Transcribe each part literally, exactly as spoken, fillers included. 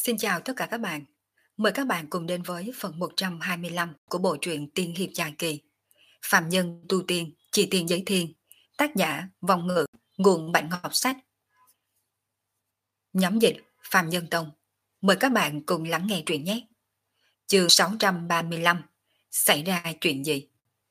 Xin chào tất cả các bạn. Mời các bạn cùng đến với phần một trăm hai mươi lăm của bộ truyện Tiên hiệp dài kỳ. Phạm nhân tu tiên, chi tiên giới thiên. Tác giả Vong Ngữ, nguồn Bản Ngọc Sách. Nhóm dịch Phạm Nhân Tông. Mời các bạn cùng lắng nghe truyện nhé. Chương sáu trăm ba mươi lăm. Xảy ra chuyện gì?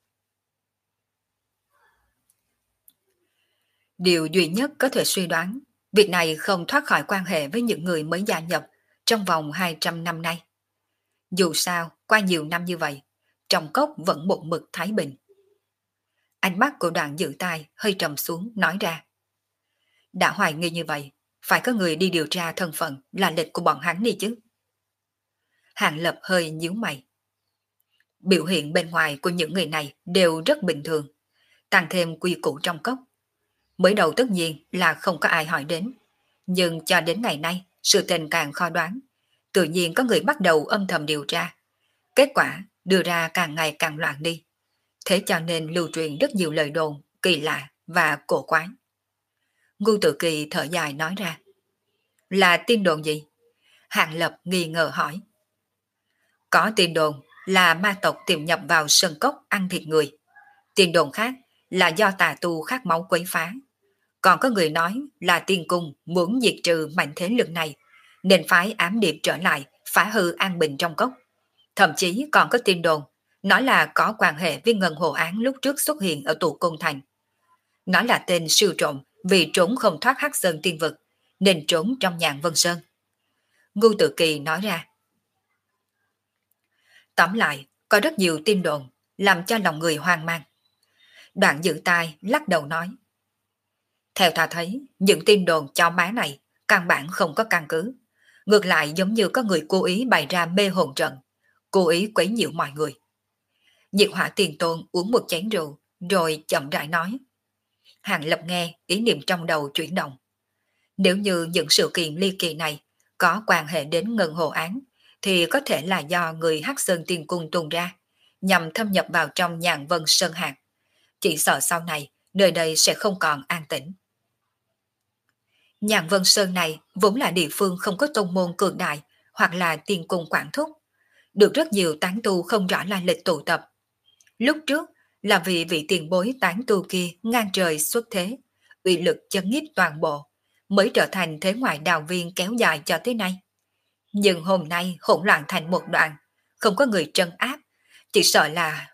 Điều duy nhất có thể suy đoán, việc này không thoát khỏi quan hệ với những người mới gia nhập trong vòng hai trăm năm nay. Dù sao, qua nhiều năm như vậy, trong cốc vẫn một mực thái bình. Ánh mắt của Đoạn Dự Tai hơi trầm xuống nói ra. Đã hoài nghi như vậy, phải có người đi điều tra thân phận là lịch của bọn hắn đi chứ. Hàng Lập hơi nhíu mày. Biểu hiện bên ngoài của những người này đều rất bình thường, tăng thêm quy củ trong cốc. Mới đầu tất nhiên là không có ai hỏi đến, nhưng cho đến ngày nay sự tình càng khó đoán. Tự nhiên có người bắt đầu âm thầm điều tra. Kết quả đưa ra càng ngày càng loạn đi. Thế cho nên lưu truyền rất nhiều lời đồn, kỳ lạ và cổ quái. Ngu Tự Kỳ thở dài nói ra. Là tin đồn gì? Hàng Lập nghi ngờ hỏi. Có tin đồn là ma tộc tiềm nhập vào sơn cốc ăn thịt người. Tin đồn khác là do tà tu khát máu quấy phá. Còn có người nói là tiên cung muốn diệt trừ mạnh thế lực này, nên phái ám điệp trở lại phá hư an bình trong cốc. Thậm chí còn có tin đồn nói là có quan hệ với Ngân Hồ Án lúc trước xuất hiện ở tụ Côn Thành. Nói là tên siêu trộm vì trốn không thoát Hắc Sơn Tiên Vực nên trốn trong Nhạn Vân Sơn. Ngu Tự Kỳ nói ra. Tóm lại, có rất nhiều tin đồn làm cho lòng người hoang mang. Đoạn Dự Tai lắc đầu nói. Theo ta thấy, những tin đồn cho má này căn bản không có căn cứ. Ngược lại giống như có người cố ý bày ra mê hồn trận, cố ý quấy nhiễu mọi người. Nhiệt Hỏa Tiền Tôn uống một chén rượu, rồi chậm rãi nói. Hàng Lập nghe, ý niệm trong đầu chuyển động. Nếu như những sự kiện ly kỳ này có quan hệ đến Ngân Hồ Án, thì có thể là do người Hắc Sơn Tiên Cung tung ra, nhằm thâm nhập vào trong Nhạn Vân Sơn Hạc. Chỉ sợ sau này, nơi đây sẽ không còn an tĩnh. Nhạn Vân Sơn này vốn là địa phương không có tôn môn cường đại hoặc là tiên cung quản thúc, được rất nhiều tán tu không rõ lai lịch tụ tập. Lúc trước là vì vị tiền bối tán tu kia ngang trời xuất thế, uy lực chấn nhiếp toàn bộ, mới trở thành thế ngoại đào viên kéo dài cho tới nay. Nhưng hôm nay hỗn loạn thành một đoạn, không có người trấn áp, chỉ sợ là...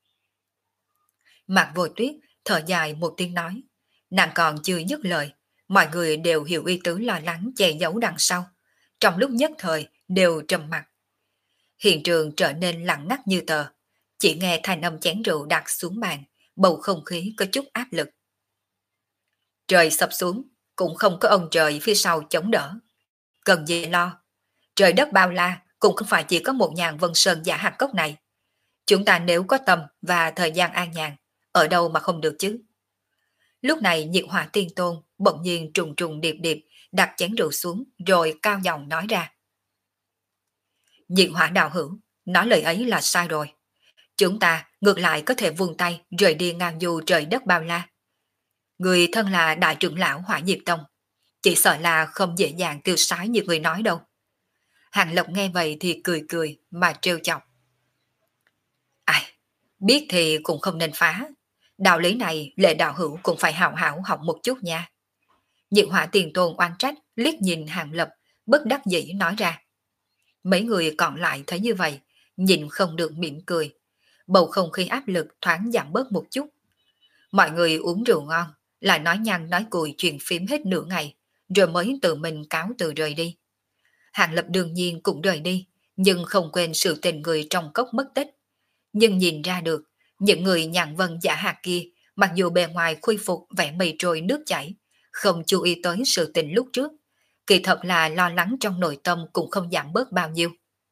Mạc Vô Tuyết thở dài một tiếng nói, nàng còn chưa dứt lời, mọi người đều hiểu ý tứ lo lắng che giấu đằng sau, trong lúc nhất thời đều trầm mặc. Hiện trường trở nên lặng ngắt như tờ, chỉ nghe thanh âm chén rượu đặt xuống bàn, bầu không khí có chút áp lực. Trời sập xuống, cũng không có ông trời phía sau chống đỡ. Cần gì lo, trời đất bao la cũng không phải chỉ có một Nhạn Vân Sơn giả hạt cốc này. Chúng ta nếu có tâm và thời gian an nhàn, ở đâu mà không được chứ. Lúc này Nhiệt Hỏa Tiên Tôn bỗng nhiên trùng trùng điệp điệp đặt chén rượu xuống rồi cao giọng nói ra. Nhiệt Hỏa đạo hữu, nói lời ấy là sai rồi. Chúng ta ngược lại có thể vươn tay rời đi ngang du trời đất bao la. Người thân là đại trưởng lão Hỏa Diệp Tông, chỉ sợ là không dễ dàng tiêu sái như người nói đâu. Hàng Lộc nghe vậy thì cười cười mà trêu chọc. Ai, biết thì cũng không nên phá. Đạo lý này Lệ đạo hữu cũng phải hảo hảo học một chút nha. Nhiệt Hỏa Tiền Tôn oan trách liếc nhìn Hàng Lập, bất đắc dĩ nói ra. Mấy người còn lại thấy như vậy, nhìn không được mỉm cười. Bầu không khí áp lực thoáng giảm bớt một chút. Mọi người uống rượu ngon, lại nói nhăn nói cùi chuyện phím hết nửa ngày, rồi mới tự mình cáo từ rời đi. Hàng Lập đương nhiên cũng rời đi, nhưng không quên sự tình người trong cốc mất tích. Nhưng nhìn ra được, những người Nhạn Vân giả hạt kia, mặc dù bề ngoài khôi phục vẻ mây trôi nước chảy, không chú ý tới sự tình lúc trước, kỳ thật là lo lắng trong nội tâm cũng không giảm bớt bao nhiêu.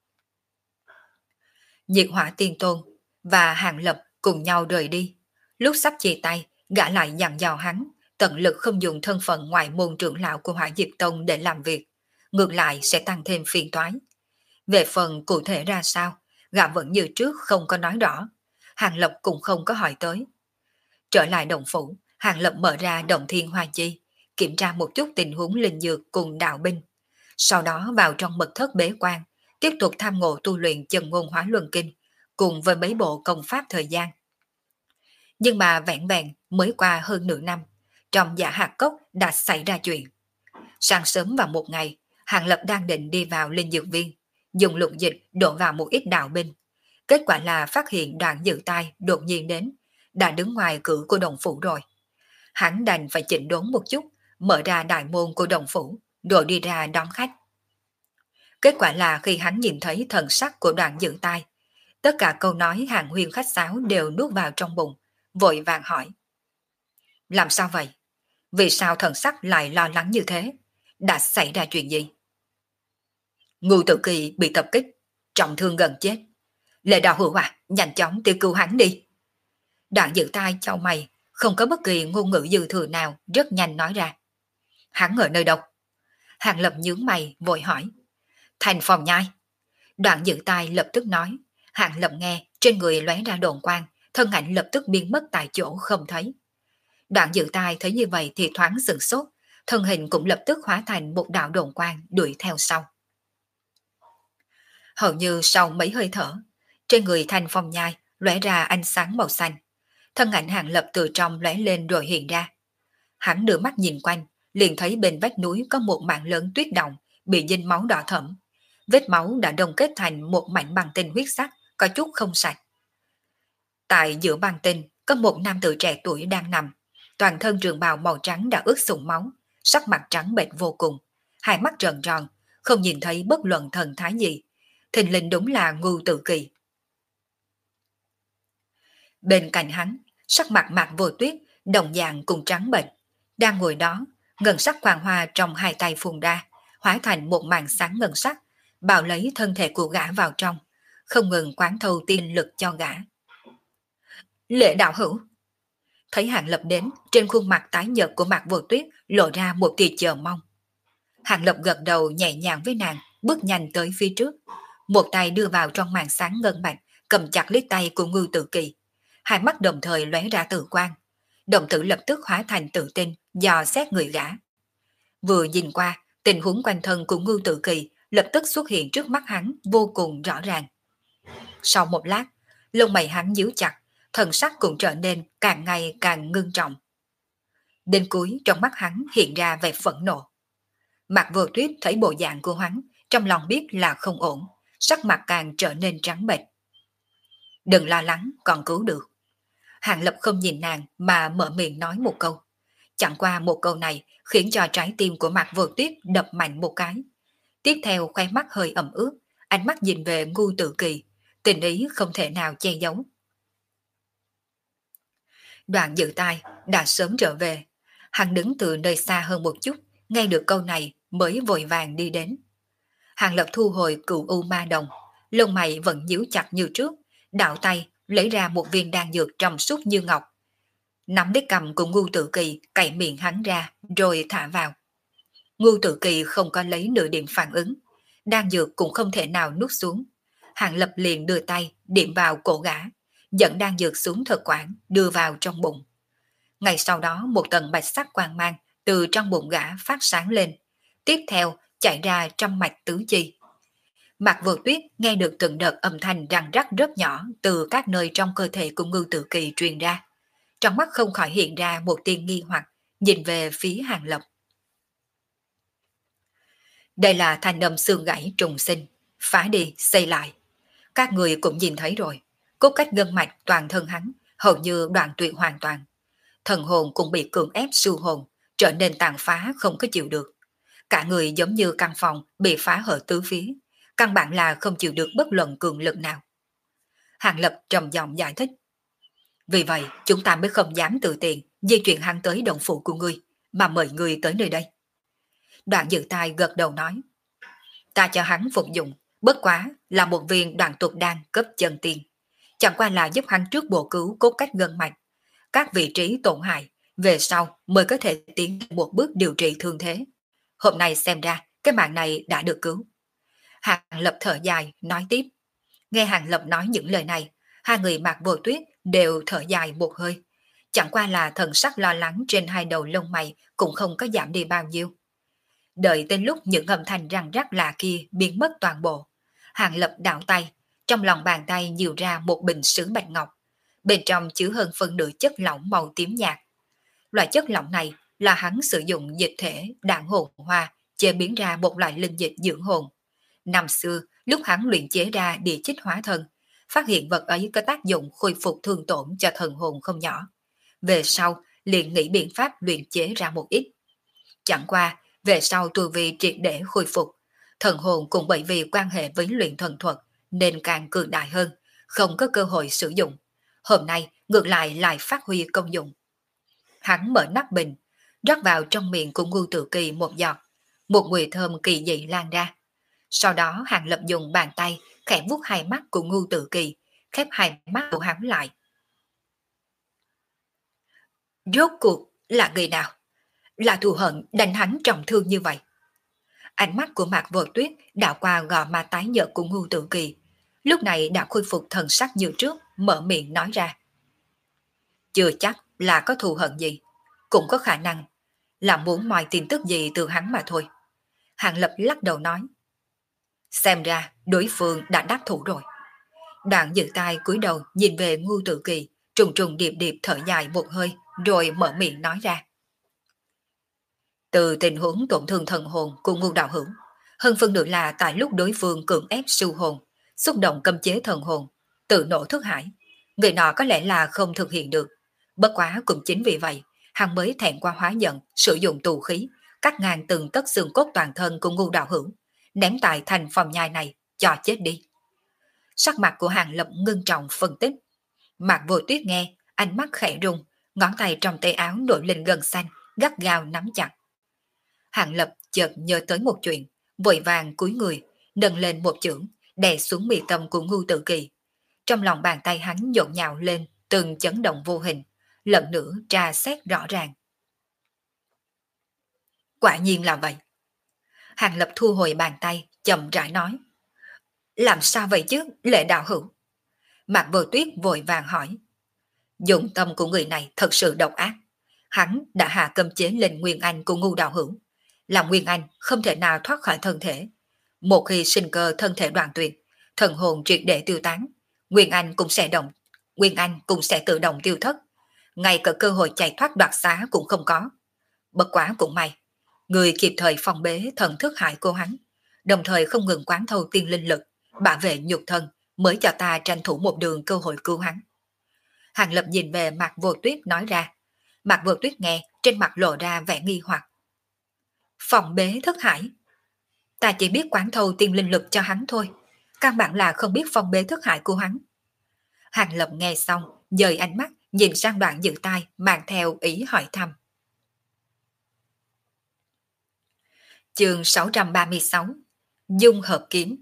Nhiệt Hỏa Tiên Tôn và Hàng Lập cùng nhau rời đi. Lúc sắp chia tay, gã lại dặn dò hắn, tận lực không dùng thân phận ngoại môn trưởng lão của Hỏa Diệp Tông để làm việc, ngược lại sẽ tăng thêm phiền toái. Về phần cụ thể ra sao, gã vẫn như trước không có nói rõ, Hàng Lập cũng không có hỏi tới. Trở lại động phủ, Hàng Lập mở ra động thiên hoa chi, kiểm tra một chút tình huống linh dược cùng đạo binh. sau đó vào trong mật thất bế quan, tiếp tục tham ngộ tu luyện chân ngôn hóa luân kinh, cùng với mấy bộ công pháp thời gian. Nhưng mà vẹn vẹn mới qua hơn nửa năm, trong Giả Hạt Cốc đã xảy ra chuyện. Sáng sớm vào một ngày, Hàng Lập đang định đi vào linh dược viên, dùng lục dịch đổ vào một ít đạo binh. Kết quả là phát hiện Đoạn Dự Tai đột nhiên đến, đã đứng ngoài cửa của đồng phủ rồi. Hắn đành phải chỉnh đốn một chút, mở ra đại môn của đồng phủ, rồi đi ra đón khách. Kết quả là khi hắn nhìn thấy thần sắc của Đoạn Dự Tai, tất cả câu nói hàng huyên khách sáo đều nuốt vào trong bụng, vội vàng hỏi. Làm sao vậy? Vì sao thần sắc lại lo lắng như thế? Đã xảy ra chuyện gì? Ngưu Tử Kỳ bị tập kích, trọng thương gần chết. Lệ Đạo Hữu à, nhanh chóng tiêu cứu hắn đi. Đoạn Dự Tai chau mày, không có bất kỳ ngôn ngữ dư thừa nào, rất nhanh nói ra. Hắn ở nơi đâu? Hàng Lập nhướng mày, vội hỏi. Thành Phòng Nhai. Đoạn Dự Tai lập tức nói. Hàng Lập nghe, trên người lóe ra đồn quang, thân ảnh lập tức biến mất tại chỗ không thấy. Đoạn Dự Tai thấy như vậy thì thoáng sửng sốt, thân hình cũng lập tức hóa thành một đạo đồn quang đuổi theo sau. Hầu như sau mấy hơi thở, trên người Thành Phong Nhai lóe ra ánh sáng màu xanh, thân ảnh Hàng Lập từ trong lóe lên rồi hiện ra. Hắn đưa mắt nhìn quanh, liền thấy bên vách núi có một mảng lớn tuyết động bị dinh máu đỏ thẫm, vết máu đã đông kết thành một mảnh băng tinh huyết sắc, có chút không sạch. Tại giữa băng tinh có một nam tử trẻ tuổi đang nằm, toàn thân trường bào màu trắng đã ướt sũng máu, sắc mặt trắng bệch vô cùng, hai mắt trợn tròn, không nhìn thấy bất luận thần thái gì. Thình lình đúng là Ngưu Tử Kỳ. Bên cạnh hắn, sắc mặt Mạc Vô Tuyết đồng dạng cùng trắng bệch, đang ngồi đó, ngân sắc quang hoa trong hai tay phun ra, hóa thành một màn sáng ngân sắc, bào lấy thân thể của gã vào trong, không ngừng quán thâu tiên lực cho gã. Lệ Đạo Hữu. Thấy Hàng Lập đến, trên khuôn mặt tái nhợt của Mạc Vô Tuyết lộ ra một tia chờ mong. Hàng Lập gật đầu nhẹ nhàng với nàng, bước nhanh tới phía trước, một tay đưa vào trong màn sáng ngân bạch, cầm chặt lấy tay của Ngưu Tử Kỳ, hai mắt đồng thời lóe ra tử quang. Đồng tử lập tức hóa thành tự tin, dò xét người gã. Vừa nhìn qua, tình huống quanh thân của Ngưu Tử Kỳ lập tức xuất hiện trước mắt hắn vô cùng rõ ràng. Sau một lát, lông mày hắn nhíu chặt, thần sắc cũng trở nên càng ngày càng ngưng trọng. Đến cuối trong mắt hắn hiện ra vẻ phẫn nộ. Mạc Vô Tuyết thấy bộ dạng của hắn, trong lòng biết là không ổn, sắc mặt càng trở nên trắng bệch. Đừng lo lắng, còn cứu được. Hàng Lập không nhìn nàng mà mở miệng nói một câu. Chẳng qua một câu này khiến cho trái tim của Mạc Vô Tuyết đập mạnh một cái. Tiếp theo khóe mắt hơi ẩm ướt, ánh mắt nhìn về Ngưu Tử Kỳ, tình ý không thể nào che giấu. Đoạn Dự Tai đã sớm trở về, hắn đứng từ nơi xa hơn một chút, nghe được câu này mới vội vàng đi đến. Hàng Lập thu hồi Cửu U Ma Đồng, lông mày vẫn nhíu chặt như trước, đạo tay lấy ra một viên đan dược trong suốt như ngọc, nắm lấy cầm của Ngưu Tử Kỳ, cạy miệng hắn ra rồi thả vào. Ngưu Tử Kỳ không có lấy nửa điểm phản ứng, đan dược cũng không thể nào nuốt xuống. Hàng Lập liền đưa tay điểm vào cổ gã, dẫn đan dược xuống thực quản đưa vào trong bụng. Ngay sau đó một tầng bạch sắc quang mang từ trong bụng gã phát sáng lên, tiếp theo chạy ra trong mạch tứ chi. Mạc Vô Tuyết nghe được từng đợt âm thanh răng rắc rất nhỏ từ các nơi trong cơ thể của Ngưu Tử Kỳ truyền ra, trong mắt không khỏi hiện ra một tia nghi hoặc, nhìn về phía Hàng Lập. Đây là thanh âm xương gãy trùng sinh, phá đi xây lại. Các người cũng nhìn thấy rồi, cốt cách gân mạch toàn thân hắn hầu như đoạn tuyệt hoàn toàn, thần hồn cũng bị cưỡng ép siêu hồn, trở nên tàn phá không có chịu được. Cả người giống như căn phòng bị phá hở tứ phía, căn bản là không chịu được bất luận cường lực nào. Hàng Lập trầm giọng giải thích. Vì vậy chúng ta mới không dám tự tiện di chuyển hắn tới động phủ của ngươi, mà mời ngươi tới nơi đây. Đoạn Dự Tai gật đầu nói. Ta cho hắn phục dụng, bất quá là một viên đoạn tục đan cấp chân tiên, chẳng qua là giúp hắn trước bổ cứu cốt cách gân mạch, các vị trí tổn hại, về sau mới có thể tiến một bước điều trị thương thế. Hôm nay xem ra cái mạng này đã được cứu. Hàng Lập thở dài nói tiếp. Nghe Hàng Lập nói những lời này, hai người Mạc Vô Tuyết đều thở dài một hơi, chẳng qua là thần sắc lo lắng trên hai đầu lông mày cũng không có giảm đi bao nhiêu. Đợi đến lúc những âm thanh răng rắc lạ kia biến mất toàn bộ, Hàng Lập đảo tay, trong lòng bàn tay nhiều ra một bình sứ bạch ngọc, bên trong chứa hơn phân nửa chất lỏng màu tím nhạt. Loại chất lỏng này là hắn sử dụng dịch thể đạn hồn hoa chế biến ra một loại linh dịch dưỡng hồn. Năm xưa, lúc hắn luyện chế ra địa chích hóa thân, phát hiện vật ấy có tác dụng khôi phục thương tổn cho thần hồn không nhỏ. Về sau, liền nghĩ biện pháp luyện chế ra một ít. Chẳng qua, về sau tu vi triệt để khôi phục, thần hồn cũng bởi vì quan hệ với luyện thần thuật nên càng cường đại hơn, không có cơ hội sử dụng. Hôm nay ngược lại lại phát huy công dụng. Hắn mở nắp bình, rót vào trong miệng của Ngưu Tự Kỳ một giọt, một mùi thơm kỳ dị lan ra. Sau đó Hàng Lập dùng bàn tay khẽ vuốt hai mắt của Ngưu Tự Kỳ, khép hai mắt của hắn lại. Rốt cuộc là người nào? Là thù hận đánh hắn trọng thương như vậy? Ánh mắt của Mạc Vô Tuyết đảo qua gò má tái nhợt của Ngưu Tự Kỳ, lúc này đã khôi phục thần sắc như trước, mở miệng nói ra. Chưa chắc là có thù hận gì, cũng có khả năng là muốn moi tin tức gì từ hắn mà thôi. Hàng Lập lắc đầu nói. Xem ra đối phương đã đắc thủ rồi. Đoạn giữ tay cúi đầu nhìn về Ngưu Tự Kỳ, trùng trùng điệp điệp thở dài một hơi, rồi mở miệng nói ra. Từ tình huống tổn thương thần hồn của Ngưu đạo hữu, hơn phân nửa là tại lúc đối phương cưỡng ép siêu hồn, xúc động cấm chế thần hồn, tự nổ thức hải, người nọ có lẽ là không thực hiện được. Bất quá cũng chính vì vậy, hắn mới thẹn qua hóa giận, sử dụng tù khí, cắt ngang từng tấc xương cốt toàn thân của Ngưu đạo hữu, ném tại thành phòng nhai này, cho chết đi. Sắc mặt của Hàng Lập ngưng trọng phân tích. Mạc Vô Tuyết nghe, ánh mắt khẽ rung, ngón tay trong tay áo nổi lên gân xanh, gắt gao nắm chặt. Hàng Lập chợt nhớ tới một chuyện, vội vàng cúi người, nâng lên một chưởng, đè xuống mi tâm của Ngưu Tự Kỳ. Trong lòng bàn tay hắn nhộn nhạo lên từng chấn động vô hình, lần nữa tra xét rõ ràng. Quả nhiên là vậy. Hàng Lập thu hồi bàn tay, chậm rãi nói. Làm sao vậy chứ, Lệ đạo hữu? Mạc Vô Tuyết vội vàng hỏi. Dụng tâm của người này thật sự độc ác. Hắn đã hạ cấm chế lên Nguyên Anh của Ngưu đạo hữu. Làm Nguyên Anh không thể nào thoát khỏi thân thể. Một khi sinh cơ thân thể đoạn tuyệt, thần hồn triệt để tiêu tán, Nguyên Anh cũng sẽ động, Nguyên Anh cũng sẽ tự động tiêu thất. Ngay cả cơ hội chạy thoát đoạt xá cũng không có. Bất quá cũng may, người kịp thời phòng bế thần thức hại cô hắn, đồng thời không ngừng quán thâu tiên linh lực, bảo vệ nhục thân, mới cho ta tranh thủ một đường cơ hội cứu hắn. Hàng Lập nhìn về Mạc Vô Tuyết nói ra. Mạc Vô Tuyết nghe, trên mặt lộ ra vẻ nghi hoặc. Phòng bế thức hải? Ta chỉ biết quán thâu tiên linh lực cho hắn thôi, căn bản là không biết phòng bế thức hải của hắn. Hàng Lập nghe xong, dời ánh mắt nhìn sang Đoạn Dự Tai, mang theo ý hỏi thăm. Chương sáu trăm ba mươi sáu, Dung hợp kiếm.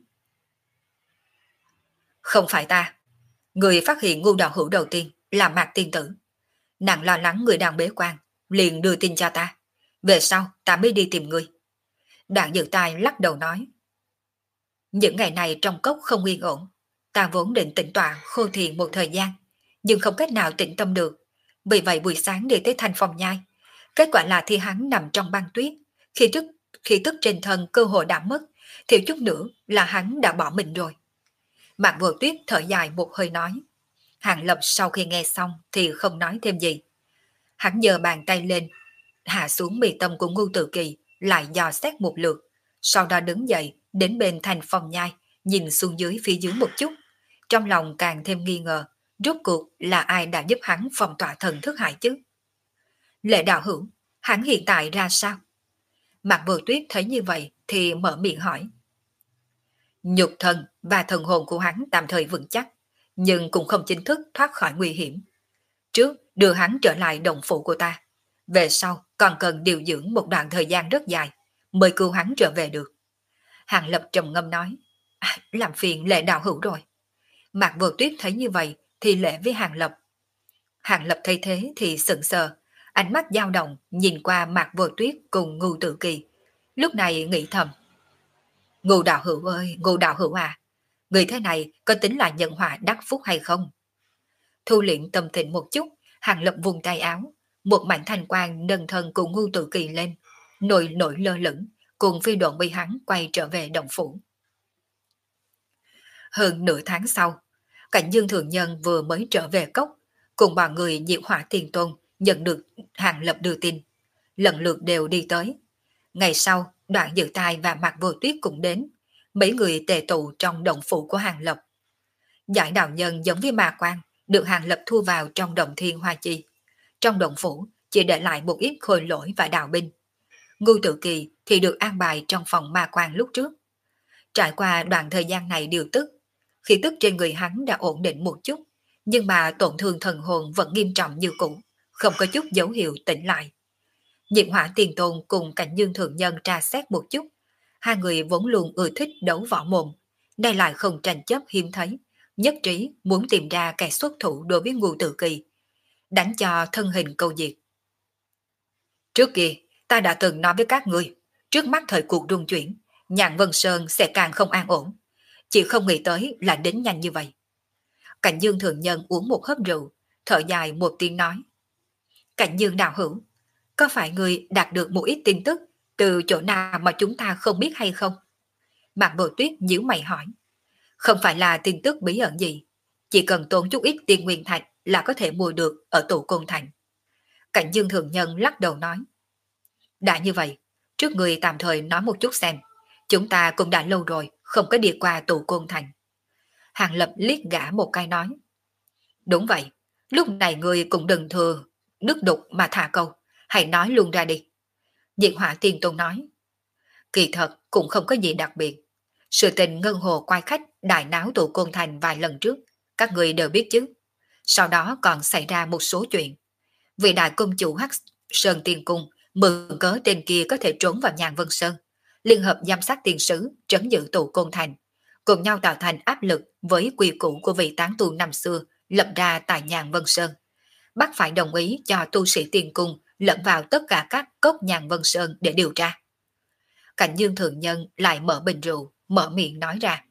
Không phải ta. Người phát hiện Ngưu đạo hữu đầu tiên là Mạc tiên tử. Nàng lo lắng người đang bế quan, liền đưa tin cho ta. Về sau ta mới đi tìm người. Đoạn Dự Tai lắc đầu nói. Những ngày này trong cốc không yên ổn. Ta vốn định tĩnh tọa khô thiền một thời gian, nhưng không cách nào tĩnh tâm được. Vì vậy buổi sáng đi tới thành phòng nhai. Kết quả là thi hắn nằm trong băng tuyết. Khi tức, khi tức trên thân cơ hội đã mất, thiếu chút nữa là hắn đã bỏ mình rồi. Mạc Vô Tuyết thở dài một hơi nói. Hàng Lập sau khi nghe xong thì không nói thêm gì. Hắn giơ bàn tay lên, hạ xuống mi tâm của Ngưu Tự Kỳ, lại dò xét một lượt, sau đó đứng dậy đến bên thành phòng nhai, nhìn xuống dưới phía dưới một chút, trong lòng càng thêm nghi ngờ, rốt cuộc là ai đã giúp hắn phong tỏa thần thức hải chứ? Lệ đạo hữu, hắn hiện tại ra sao? Mạc Vô Tuyết thấy như vậy thì mở miệng hỏi. Nhục thần và thần hồn của hắn tạm thời vững chắc, nhưng cũng không chính thức thoát khỏi nguy hiểm. Trước đưa hắn trở lại đồng phủ của ta, về sau còn cần điều dưỡng một đoạn thời gian rất dài mới cứu hắn trở về được. Hàng Lập trầm ngâm nói. À, làm phiền Lệ đạo hữu rồi. Mạc Vô Tuyết thấy như vậy thì lễ với Hàng Lập. Hàng Lập thấy thế thì sững sờ, ánh mắt dao động nhìn qua Mạc Vô Tuyết cùng Ngưu Tự Kỳ, lúc này nghĩ thầm. Ngưu đạo hữu ơi, Ngưu đạo hữu à, người thế này có tính là nhân họa đắc phúc hay không? Thu luyện tâm tình một chút, Hàng Lập vùng tay áo, một mảnh thanh quang nâng thân cùng Ngưu Tự Kỳ lên, nổi nổi lơ lửng, cùng phi độn bị hắn quay trở về động phủ. Hơn nửa tháng sau, Cảnh Dương Thượng Nhân vừa mới trở về cốc, cùng bọn người Diệu Hỏa Tiền Tôn nhận được Hàng Lập đưa tin, lần lượt đều đi tới. Ngày sau, Đoạn Dự Tai và Mạc Vô Tuyết cũng đến, mấy người tề tụ trong động phủ của Hàng Lập. Giải đạo nhân giống với Ma Quan, được Hàng Lập thu vào trong động thiên hoa chi. Trong động phủ chỉ để lại một ít khôi lỗi và đạo binh. Ngưu Tự Kỳ thì được an bài trong phòng Ma Quan lúc trước. Trải qua đoạn thời gian này điều tức, khí tức trên người hắn đã ổn định một chút, nhưng mà tổn thương thần hồn vẫn nghiêm trọng như cũ, không có chút dấu hiệu tỉnh lại. Diệu Hỏa Tiền Tôn cùng Cảnh Dương Thượng Nhân tra xét một chút, hai người vốn luôn ưa thích đấu võ mồm, nay lại không tranh chấp hiếm thấy, nhất trí muốn tìm ra kẻ xuất thủ đối với Ngưu Tự Kỳ, đánh cho thân hình câu diệt. Trước kia, ta đã từng nói với các ngươi, trước mắt thời cuộc rung chuyển, Nhạn Vân Sơn sẽ càng không an ổn, chỉ không nghĩ tới là đến nhanh như vậy. Cảnh Dương Thượng Nhân uống một hớp rượu, thở dài một tiếng nói. Cảnh Dương đạo hữu, có phải người đạt được một ít tin tức từ chỗ nào mà chúng ta không biết hay không? Mạc Bội Tuyết nhíu mày hỏi. Không phải là tin tức bí ẩn gì, chỉ cần tốn chút ít tiền nguyên thạch là có thể mua được ở tụ Côn Thành. Cảnh Dương Thượng Nhân lắc đầu nói. Đã như vậy, trước người tạm thời nói một chút xem, chúng ta cũng đã lâu rồi không có đi qua tụ Côn Thành. Hàng Lập liếc gã một cái nói. Đúng vậy, lúc này người cũng đừng thừa nước đục mà thả câu, hãy nói luôn ra đi. Diệt Hỏa Tiên Tôn nói. Kỳ thật cũng không có gì đặc biệt. Sự tình ngân hồ quay khách đại náo tụ Côn Thành vài lần trước, các người đều biết chứ. Sau đó còn xảy ra một số chuyện. Vị đại công chủ Hắc Sơn Tiên Cung mượn cớ tên kia có thể trốn vào Nhàn Vân Sơn, liên hợp giám sát tiền sứ trấn giữ tụ Côn Thành, cùng nhau tạo thành áp lực với quy củ của vị tán tu năm xưa lập ra tại Nhàn Vân Sơn, bắt phải đồng ý cho tu sĩ Tiên Cung lẫn vào tất cả các cốc Nhàn Vân Sơn để điều tra. Cảnh Dương Thượng Nhân lại mở bình rượu, mở miệng nói ra.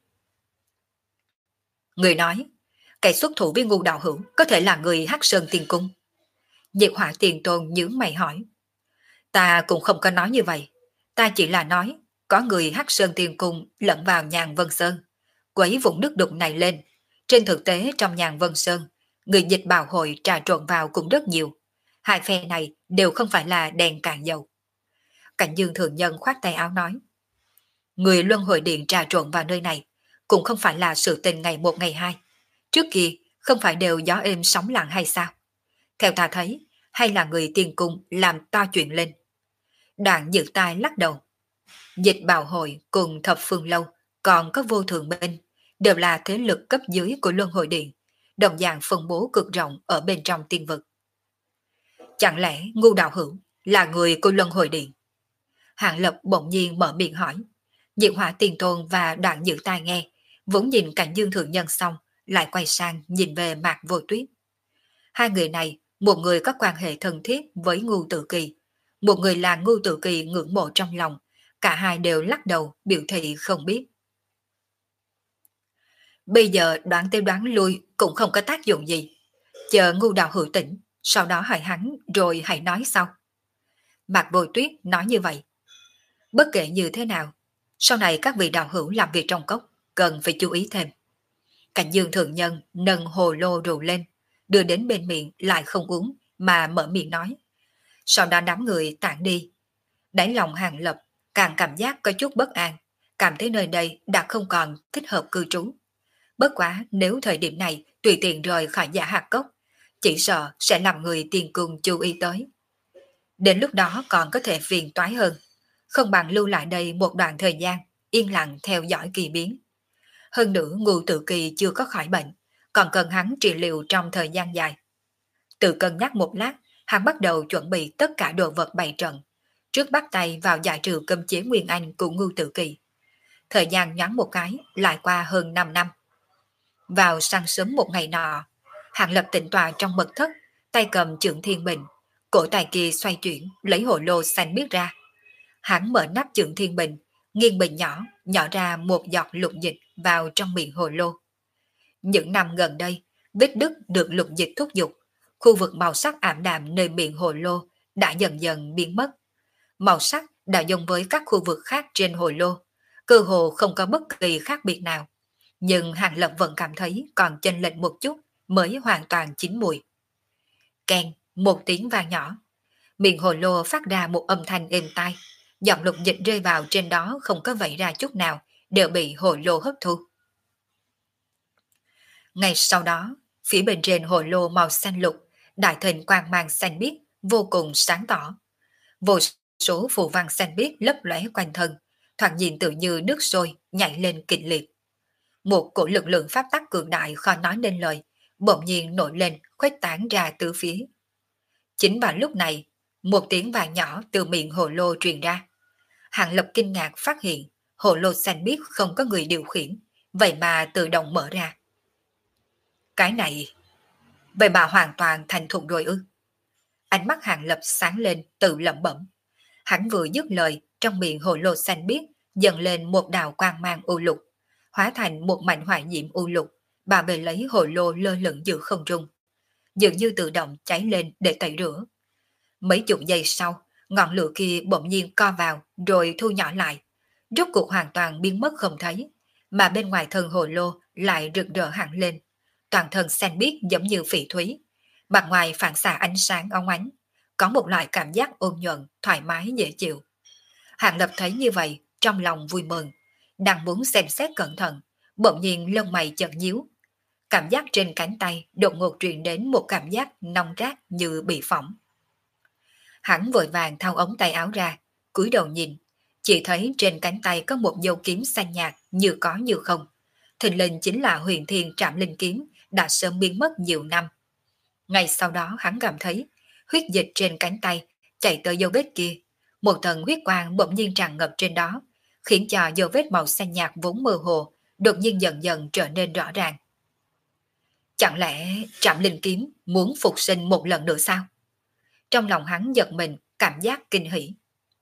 Người nói, kẻ xuất thủ với Ngưu đạo hữu có thể là người Hắc Sơn Tiên Cung. Diệt Hỏa Tiền Tôn nhướng mày hỏi. Ta cũng không có nói như vậy, ta chỉ là nói có người Hắc Sơn Tiên Cung lẫn vào Nhàn Vân Sơn, quấy vùng nước đục này lên. Trên thực tế trong Nhàn Vân Sơn, người dịch bào hội trà trộn vào cũng rất nhiều. Hai phe này đều không phải là đèn cạn dầu. Cảnh Dương Thượng Nhân khoát tay áo nói. Người luân hồi điện trà trộn vào nơi này cũng không phải là sự tình ngày một ngày hai. Trước kia không phải đều gió êm sóng lặng hay sao? Theo ta thấy, hay là người Tiên Cung làm to chuyện lên. Đoạn Dự Tai lắc đầu. Dịch bào hội cùng thập phương lâu còn có vô thường bên, đều là thế lực cấp dưới của luân hồi điện, đồng dạng phân bố cực rộng ở bên trong tiên vực. Chẳng lẽ Ngưu đạo hữu là người của luân hồi điện? Hạng Lập bỗng nhiên mở miệng hỏi. Diệt Hỏa Tiền Tôn và Đoạn Dự Tai nghe, vốn nhìn Cảnh Dương Thượng Nhân xong, lại quay sang nhìn về Mạc Vô Tuyết. Hai người này, một người có quan hệ thân thiết với Ngưu Tự Kỳ, một người là Ngưu Tự Kỳ ngưỡng mộ trong lòng, cả hai đều lắc đầu biểu thị không biết. Bây giờ đoán tới đoán lui cũng không có tác dụng gì. Chờ Ngưu đạo hữu tỉnh, sau đó hỏi hắn rồi hãy nói sau. Mạc Vô Tuyết nói như vậy. Bất kể như thế nào, sau này các vị đạo hữu làm việc trong cốc cần phải chú ý thêm. Cảnh Dương Thượng Nhân nâng hồ lô rượu lên, đưa đến bên miệng lại không uống mà mở miệng nói. Sau đó đám người tản đi. Đáy lòng Hàng Lập càng cảm giác có chút bất an, cảm thấy nơi đây đã không còn thích hợp cư trú. Bất quá nếu thời điểm này tùy tiện rời khỏi Giả Hạt Cốc, chỉ sợ sẽ làm người Tiên Cung chú ý tới. Đến lúc đó còn có thể phiền toái hơn, không bằng lưu lại đây một đoạn thời gian, yên lặng theo dõi kỳ biến. Hơn nữa Ngưu Tự Kỳ chưa có khỏi bệnh, còn cần hắn trị liệu trong thời gian dài. Tự cân nhắc một lát, hắn bắt đầu chuẩn bị tất cả đồ vật bày trận, trước bắt tay vào giải trừ cấm chế Nguyên Anh của Ngưu Tự Kỳ. Thời gian nhoáng một cái, lại qua hơn năm năm. Vào sáng sớm một ngày nọ, Hạng Lập tĩnh tọa trong mật thất, tay cầm Chưởng Thiên Bình, cổ tay kia xoay chuyển, lấy hồ lô xanh biếc ra. Hắn mở nắp Chưởng Thiên Bình, nghiêng bình nhỏ, nhỏ ra một giọt lục dịch vào trong miệng hồ lô. Những năm gần đây, vết đứt được lục dịch thúc giục, khu vực màu sắc ảm đạm nơi miệng hồ lô đã dần dần biến mất. Màu sắc đã giống với các khu vực khác trên hồ lô, cơ hồ không có bất kỳ khác biệt nào. Nhưng Hàng Lập vẫn cảm thấy còn chênh lệch một chút mới hoàn toàn chín mùi. Keng, một tiếng vang nhỏ. Miệng hồ lô phát ra một âm thanh êm tai. Giọt lục dịch rơi vào trên đó không có vẩy ra chút nào, đều bị hồ lô hấp thu. Ngay sau đó, phía bên trên hồ lô màu xanh lục, đại thịnh quang mang xanh biếc, vô cùng sáng tỏ. Vô số phù văn xanh biếc lấp lóe quanh thân, thoạt nhìn tự như nước sôi nhảy lên kịch liệt. Một cổ lực lượng pháp tắc cường đại khó nói nên lời, bỗng nhiên nổi lên, khuếch tán ra từ phía. Chính vào lúc này, một tiếng vang nhỏ từ miệng hồ lô truyền ra. Hàng Lập kinh ngạc phát hiện hồ lô xanh biếc không có người điều khiển, vậy mà tự động mở ra. Cái này, vậy mà hoàn toàn thành thục rồi ư? Ánh mắt Hàng Lập sáng lên, tự lẩm bẩm. Hắn vừa dứt lời, trong miệng hồ lô xanh biếc dần lên một đạo quang mang u lục, hóa thành một mảnh hỏa diễm u lục, bà bề lấy hồ lô lơ lửng giữa không trung, dường như tự động cháy lên để tẩy rửa. Mấy chục giây sau, ngọn lửa kia bỗng nhiên co vào rồi thu nhỏ lại, rốt cuộc hoàn toàn biến mất không thấy, mà bên ngoài thân hồ lô lại rực rỡ hẳn lên, toàn thân xanh biếc giống như phỉ thúy, mặt ngoài phản xạ ánh sáng óng ánh, có một loại cảm giác ôn nhuận, thoải mái dễ chịu. Hàng Lập thấy như vậy, trong lòng vui mừng, đang muốn xem xét cẩn thận, bỗng nhiên lông mày chợt nhíu. Cảm giác trên cánh tay đột ngột truyền đến một cảm giác nóng rát như bị phỏng. Hắn vội vàng thao ống tay áo ra, cúi đầu nhìn, chỉ thấy trên cánh tay có một dấu kiếm xanh nhạt như có như không. Thình lình chính là Huyền Thiên Trảm Linh Kiếm đã sớm biến mất nhiều năm. Ngay sau đó hắn cảm thấy huyết dịch trên cánh tay chạy tới dấu vết kia, một tầng huyết quang bỗng nhiên tràn ngập trên đó, khiến cho dấu vết màu xanh nhạt vốn mơ hồ đột nhiên dần dần trở nên rõ ràng. Chẳng lẽ Trảm Linh Kiếm muốn phục sinh một lần nữa sao? Trong lòng hắn giật mình, cảm giác kinh hỉ.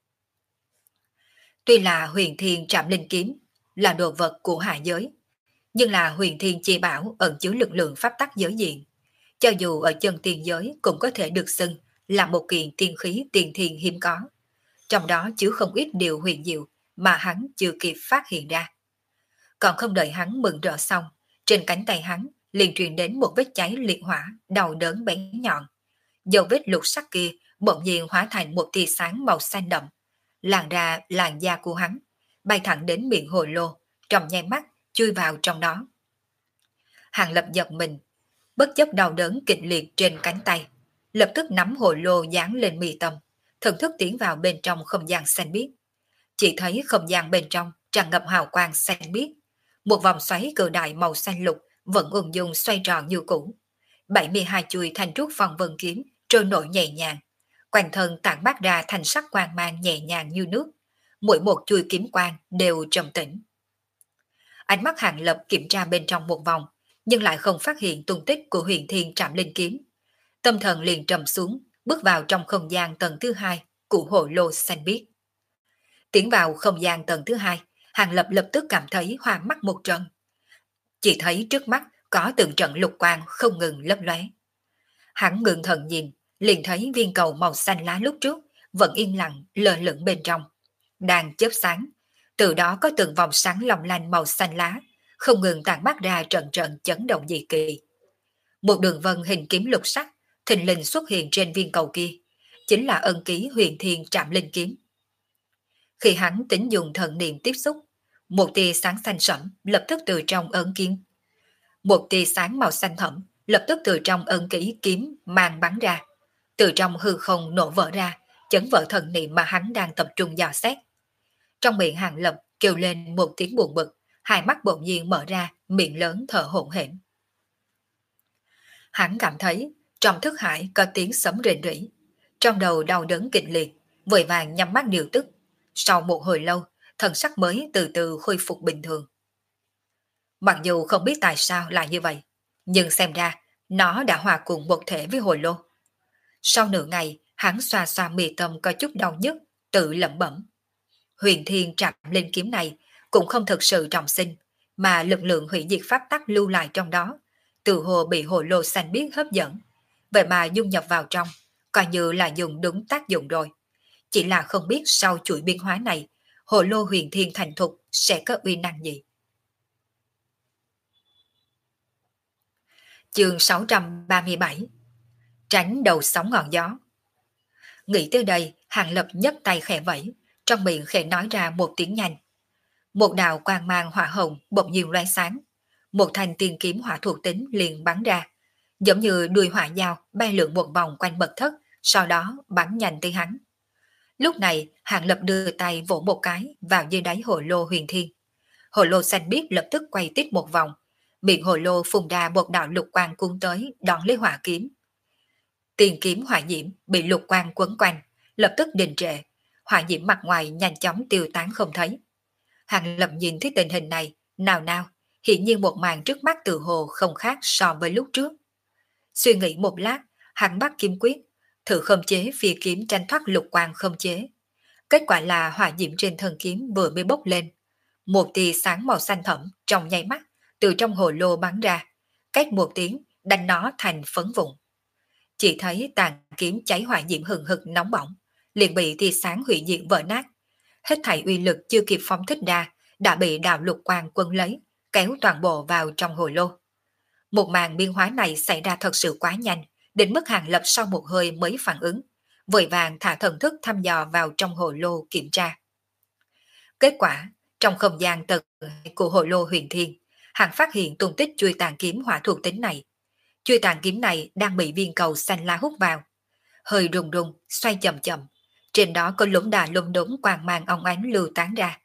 Tuy là Huyền Thiên Trảm Linh Kiếm là đồ vật của hạ giới, nhưng là Huyền Thiên chi bảo ẩn chứa lực lượng pháp tắc giới diện, cho dù ở chân tiên giới cũng có thể được xưng là một kiện tiên khí tiền thiên hiếm có, trong đó chứa không ít điều huyền diệu mà hắn chưa kịp phát hiện ra. Còn không đợi hắn mừng rỡ xong, trên cánh tay hắn liền truyền đến một vết cháy liệt hỏa, đau đớn bén nhọn. Dấu vết lục sắc kia bỗng nhiên hóa thành một tia sáng màu xanh đậm, làn ra làn da của hắn, bay thẳng đến miệng hồ lô, trong nháy mắt chui vào trong đó. Hàng Lập giật mình, bất chấp đau đớn kịch liệt trên cánh tay, lập tức nắm hồ lô dán lên mi tâm, thần thức tiến vào bên trong không gian xanh biếc. Chỉ thấy không gian bên trong tràn ngập hào quang xanh biếc, một vòng xoáy cự đại màu xanh lục vẫn ung dung xoay tròn như cũ. bảy mươi hai chuôi thanh trúc phong vân kiếm trôi nổi nhẹ nhàng, quanh thân tản mát ra thành sắc quang mang nhẹ nhàng như nước, mỗi một chuôi kiếm quang đều trầm tĩnh. Ánh mắt Hàng Lập kiểm tra bên trong một vòng, nhưng lại không phát hiện tung tích của Huyền Thiên Trảm Linh Kiếm. Tâm thần liền trầm xuống, bước vào trong không gian tầng thứ hai của hồ lô xanh biếc. Tiến vào không gian tầng thứ hai, Hàng Lập lập tức cảm thấy hoa mắt một trận. Chỉ thấy trước mắt có từng trận lục quang không ngừng lấp lóe. Hắn ngừng thần nhìn, liền thấy viên cầu màu xanh lá lúc trước vẫn yên lặng lờ lửng bên trong, đang chớp sáng. Từ đó có từng vòng sáng long lanh màu xanh lá, không ngừng tản mát ra trận trận chấn động dị kỳ. Một đường vân hình kiếm lục sắc thình lình xuất hiện trên viên cầu kia, chính là ân ký Huyền Thiên Trảm Linh Kiếm. Khi hắn tính dùng thần niệm tiếp xúc, một tia sáng xanh sẫm lập tức từ trong ấn kiếm, một tia sáng màu xanh thẫm lập tức từ trong ân ký kiếm mang bắn ra, từ trong hư không nổ vỡ ra, chấn vỡ thần niệm mà hắn đang tập trung dò xét. Trong miệng Hàng Lập kêu lên một tiếng buồn bực, hai mắt bỗng nhiên mở ra, miệng lớn thở hổn hển. Hắn cảm thấy trong thức hải có tiếng sấm rền rỉ, trong đầu đau đớn kịch liệt, vội vàng nhắm mắt điều tức. Sau một hồi lâu, thần sắc mới từ từ khôi phục bình thường. Mặc dù không biết tại sao lại như vậy, nhưng xem ra nó đã hòa cùng một thể với hồi lô. Sau nửa ngày, hắn xoa xoa mi tâm có chút đau nhức, tự lẩm bẩm. Huyền Thiên Trảm Linh Kiếm này cũng không thực sự trọng sinh, mà lực lượng hủy diệt pháp tắc lưu lại trong đó, từ hồ bị hồ lô xanh biếc hấp dẫn, vậy mà dung nhập vào trong, coi như là dùng đúng tác dụng rồi. chỉ là không biết sau chuỗi biến hóa này, hồ lô huyền thiên thành thục sẽ có uy năng gì. Chương sáu trăm ba mươi bảy. Tránh đầu sóng ngọn gió. Nghĩ tới đây, Hàng Lập nhấc tay khẽ vẫy, trong miệng khẽ nói ra một tiếng nhanh. Một đạo quang mang hỏa hồng bỗng nhiên lóe sáng, một thanh tiên kiếm hỏa thuộc tính liền bắn ra, giống như đuôi hỏa dao bay lượn một vòng quanh mật thất, sau đó bắn nhanh tới hắn. Lúc này, Hàng Lập đưa tay vỗ một cái vào dưới đáy hồ lô huyền thiên. Hồ lô xanh biếc lập tức quay tít một vòng, miệng hồ lô phun ra một đạo lục quang cuốn tới đón lấy hỏa kiếm. Tiền kiếm hỏa diễm bị lục quang quấn quanh, lập tức đình trệ, hỏa diễm mặt ngoài nhanh chóng tiêu tán không thấy. Hàng Lập nhìn thấy tình hình này, nào nào, hiển nhiên một màn trước mắt từ hồ không khác so với lúc trước. Suy nghĩ một lát, hắn bắt kiếm quyết, thử khống chế phi kiếm tránh thoát lục quang khống chế. Kết quả là hỏa diễm trên thân kiếm vừa mới bốc lên, một tia sáng màu xanh thẫm trong nháy mắt từ trong hồ lô bắn ra, cách một tiếng đánh nó thành phấn vụn. Chỉ thấy tàn kiếm cháy hỏa diễm hừng hực nóng bỏng, liền bị tia sáng hủy diệt vỡ nát. Hết thảy uy lực chưa kịp phóng thích ra, đã bị đạo lục quang quân lấy, kéo toàn bộ vào trong hồ lô. Một màn biến hóa này xảy ra thật sự quá nhanh, đến mức Hàng Lập sau một hơi mới phản ứng, vội vàng thả thần thức thăm dò vào trong hồ lô kiểm tra. Kết quả, trong không gian tầng của hồ lô huyền thiên, Hàng phát hiện tung tích chuôi tàn kiếm hỏa thuộc tính này. Chuôi tàn kiếm này đang bị viên cầu xanh lá hút vào, hơi rung rung, xoay chậm chậm. Trên đó có lũng đà lung đống quang mang ong ánh lưu tán ra.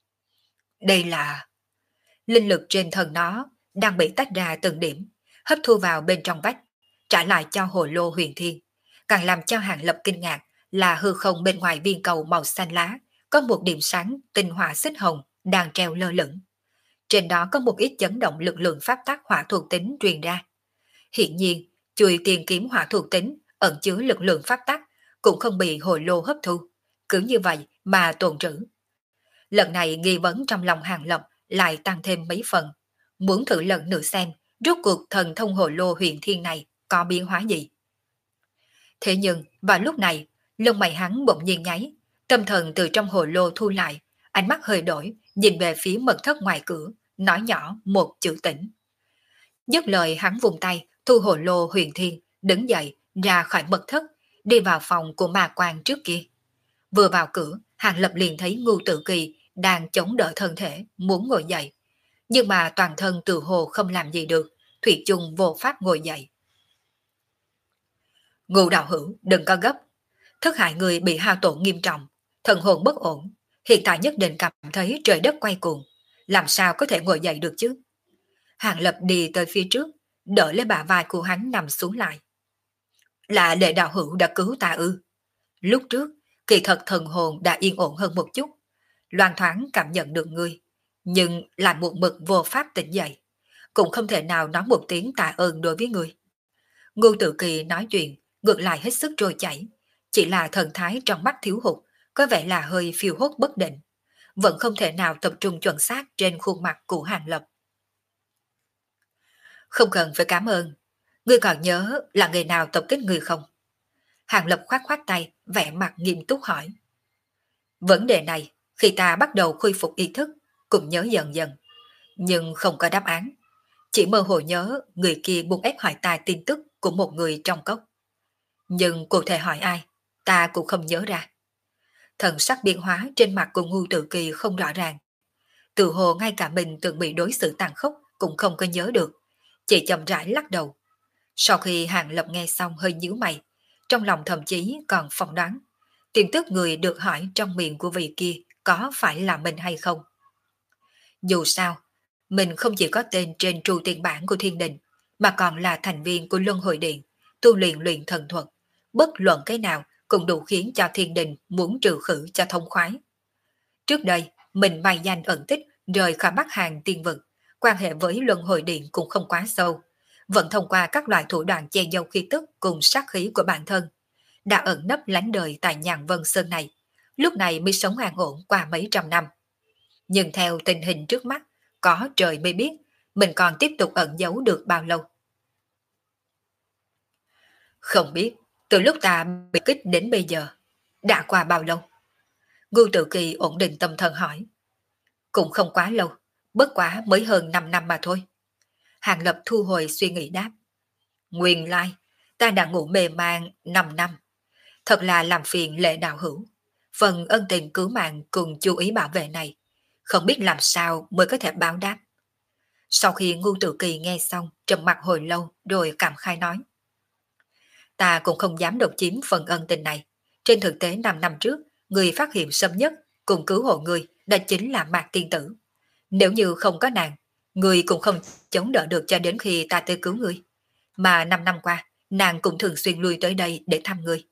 Đây là... Linh lực trên thân nó đang bị tách ra từng điểm, hấp thu vào bên trong vách, trả lại cho hồ lô huyền thiên. Càng làm cho Hàng Lập kinh ngạc là hư không bên ngoài viên cầu màu xanh lá có một điểm sáng tinh hỏa xích hồng đang treo lơ lửng. Trên đó có một ít chấn động lực lượng pháp tắc hỏa thuộc tính truyền ra. Hiện nhiên, chuôi tiền kiếm hỏa thuộc tính ẩn chứa lực lượng pháp tắc cũng không bị hồ lô hấp thu, cứ như vậy mà tồn trữ. Lần này nghi vấn trong lòng Hàng Lập lại tăng thêm mấy phần, muốn thử lần nữa xem rốt cuộc thần thông hồ lô huyền thiên này có biến hóa gì. Thế nhưng vào lúc này, lông mày hắn bỗng nhiên nháy, tâm thần từ trong hồ lô thu lại, ánh mắt hơi đổi, nhìn về phía mật thất ngoài cửa, nói nhỏ một chữ tỉnh. Dứt lời hắn vùng tay, thu hồ lô huyền thiên, đứng dậy, ra khỏi mật thất, đi vào phòng của ma quan trước kia. Vừa vào cửa, Hàng Lập liền thấy Ngưu Tự Kỳ đang chống đỡ thân thể, muốn ngồi dậy. Nhưng mà toàn thân từ hồ không làm gì được, thủy chung vô pháp ngồi dậy. Ngưu đạo hữu, đừng có gấp. Thất hại người bị hao tổn nghiêm trọng, thần hồn bất ổn, hiện tại nhất định cảm thấy trời đất quay cuồng, làm sao có thể ngồi dậy được chứ? Hàng Lập đi tới phía trước, đỡ lấy bả vai của hắn nằm xuống lại. Là Lệ đạo hữu đã cứu ta ư? Lúc trước, kỳ thật thần hồn đã yên ổn hơn một chút, loan thoáng cảm nhận được ngươi, nhưng lại một mực vô pháp tỉnh dậy, cũng không thể nào nói một tiếng tạ ơn đối với ngươi. Ngưu Tự Kỳ nói chuyện, ngược lại hết sức trôi chảy, chỉ là thần thái trong mắt thiếu hụt, có vẻ là hơi phiêu hốt bất định, vẫn không thể nào tập trung chuẩn xác trên khuôn mặt của Hàng Lập. Không cần phải cảm ơn, ngươi còn nhớ là người nào tập kích ngươi không? Hàng Lập khoát khoát tay, vẻ mặt nghiêm túc hỏi. Vấn đề này, khi ta bắt đầu khôi phục ý thức, cũng nhớ dần dần, nhưng không có đáp án. Chỉ mơ hồ nhớ người kia buộc ép hỏi ta tin tức của một người trong cốc. Nhưng cụ thể hỏi ai, ta cũng không nhớ ra. Thần sắc biến hóa trên mặt của Ngưu Tự Kỳ không rõ ràng. Từ hồ ngay cả mình từng bị đối xử tàn khốc cũng không có nhớ được, chỉ chậm rãi lắc đầu. Sau khi Hàng Lập nghe xong hơi nhíu mày, trong lòng thậm chí còn phỏng đoán tin tức người được hỏi trong miệng của vị kia có phải là mình hay không. Dù sao, mình không chỉ có tên trên tru tiền bản của thiên đình, mà còn là thành viên của Luân Hồi Điện, tu luyện luyện thần thuật, bất luận cái nào cũng đủ khiến cho thiên đình muốn trừ khử cho thông khoái. Trước đây, mình may danh ẩn tích rời khỏi Bắc Hàng tiên vực, quan hệ với Luân Hồi Điện cũng không quá sâu, vẫn thông qua các loại thủ đoạn che giấu khí tức cùng sát khí của bản thân, đã ẩn nấp lánh đời tại Nhàn Vân Sơn này, lúc này mới sống an ổn qua mấy trăm năm. Nhưng theo tình hình trước mắt, có trời mới biết mình còn tiếp tục ẩn giấu được bao lâu. Không biết, từ lúc ta bị kích đến bây giờ, Đã qua bao lâu? Ngưu Tự Kỳ ổn định tâm thần hỏi. Cũng không quá lâu, bất quá mới hơn 5 năm mà thôi. Hàng Lập thu hồi suy nghĩ đáp. Nguyên lai, ta đã ngủ mê man 5 năm. Thật là làm phiền Lệ đạo hữu. Phần ân tình cứu mạng cùng chú ý bảo vệ này, không biết làm sao mới có thể báo đáp. Sau khi Ngưu Tự Kỳ nghe xong, trầm mặt hồi lâu rồi cảm khai nói. Ta cũng không dám độc chiếm phần ân tình này. Trên thực tế 5 năm trước, người phát hiện sớm nhất cùng cứu hộ người đã chính là Mạc Tiên Tử. Nếu như không có nàng, người cũng không chống đỡ được cho đến khi ta tới cứu người. Mà 5 năm qua, nàng cũng thường xuyên lui tới đây để thăm người.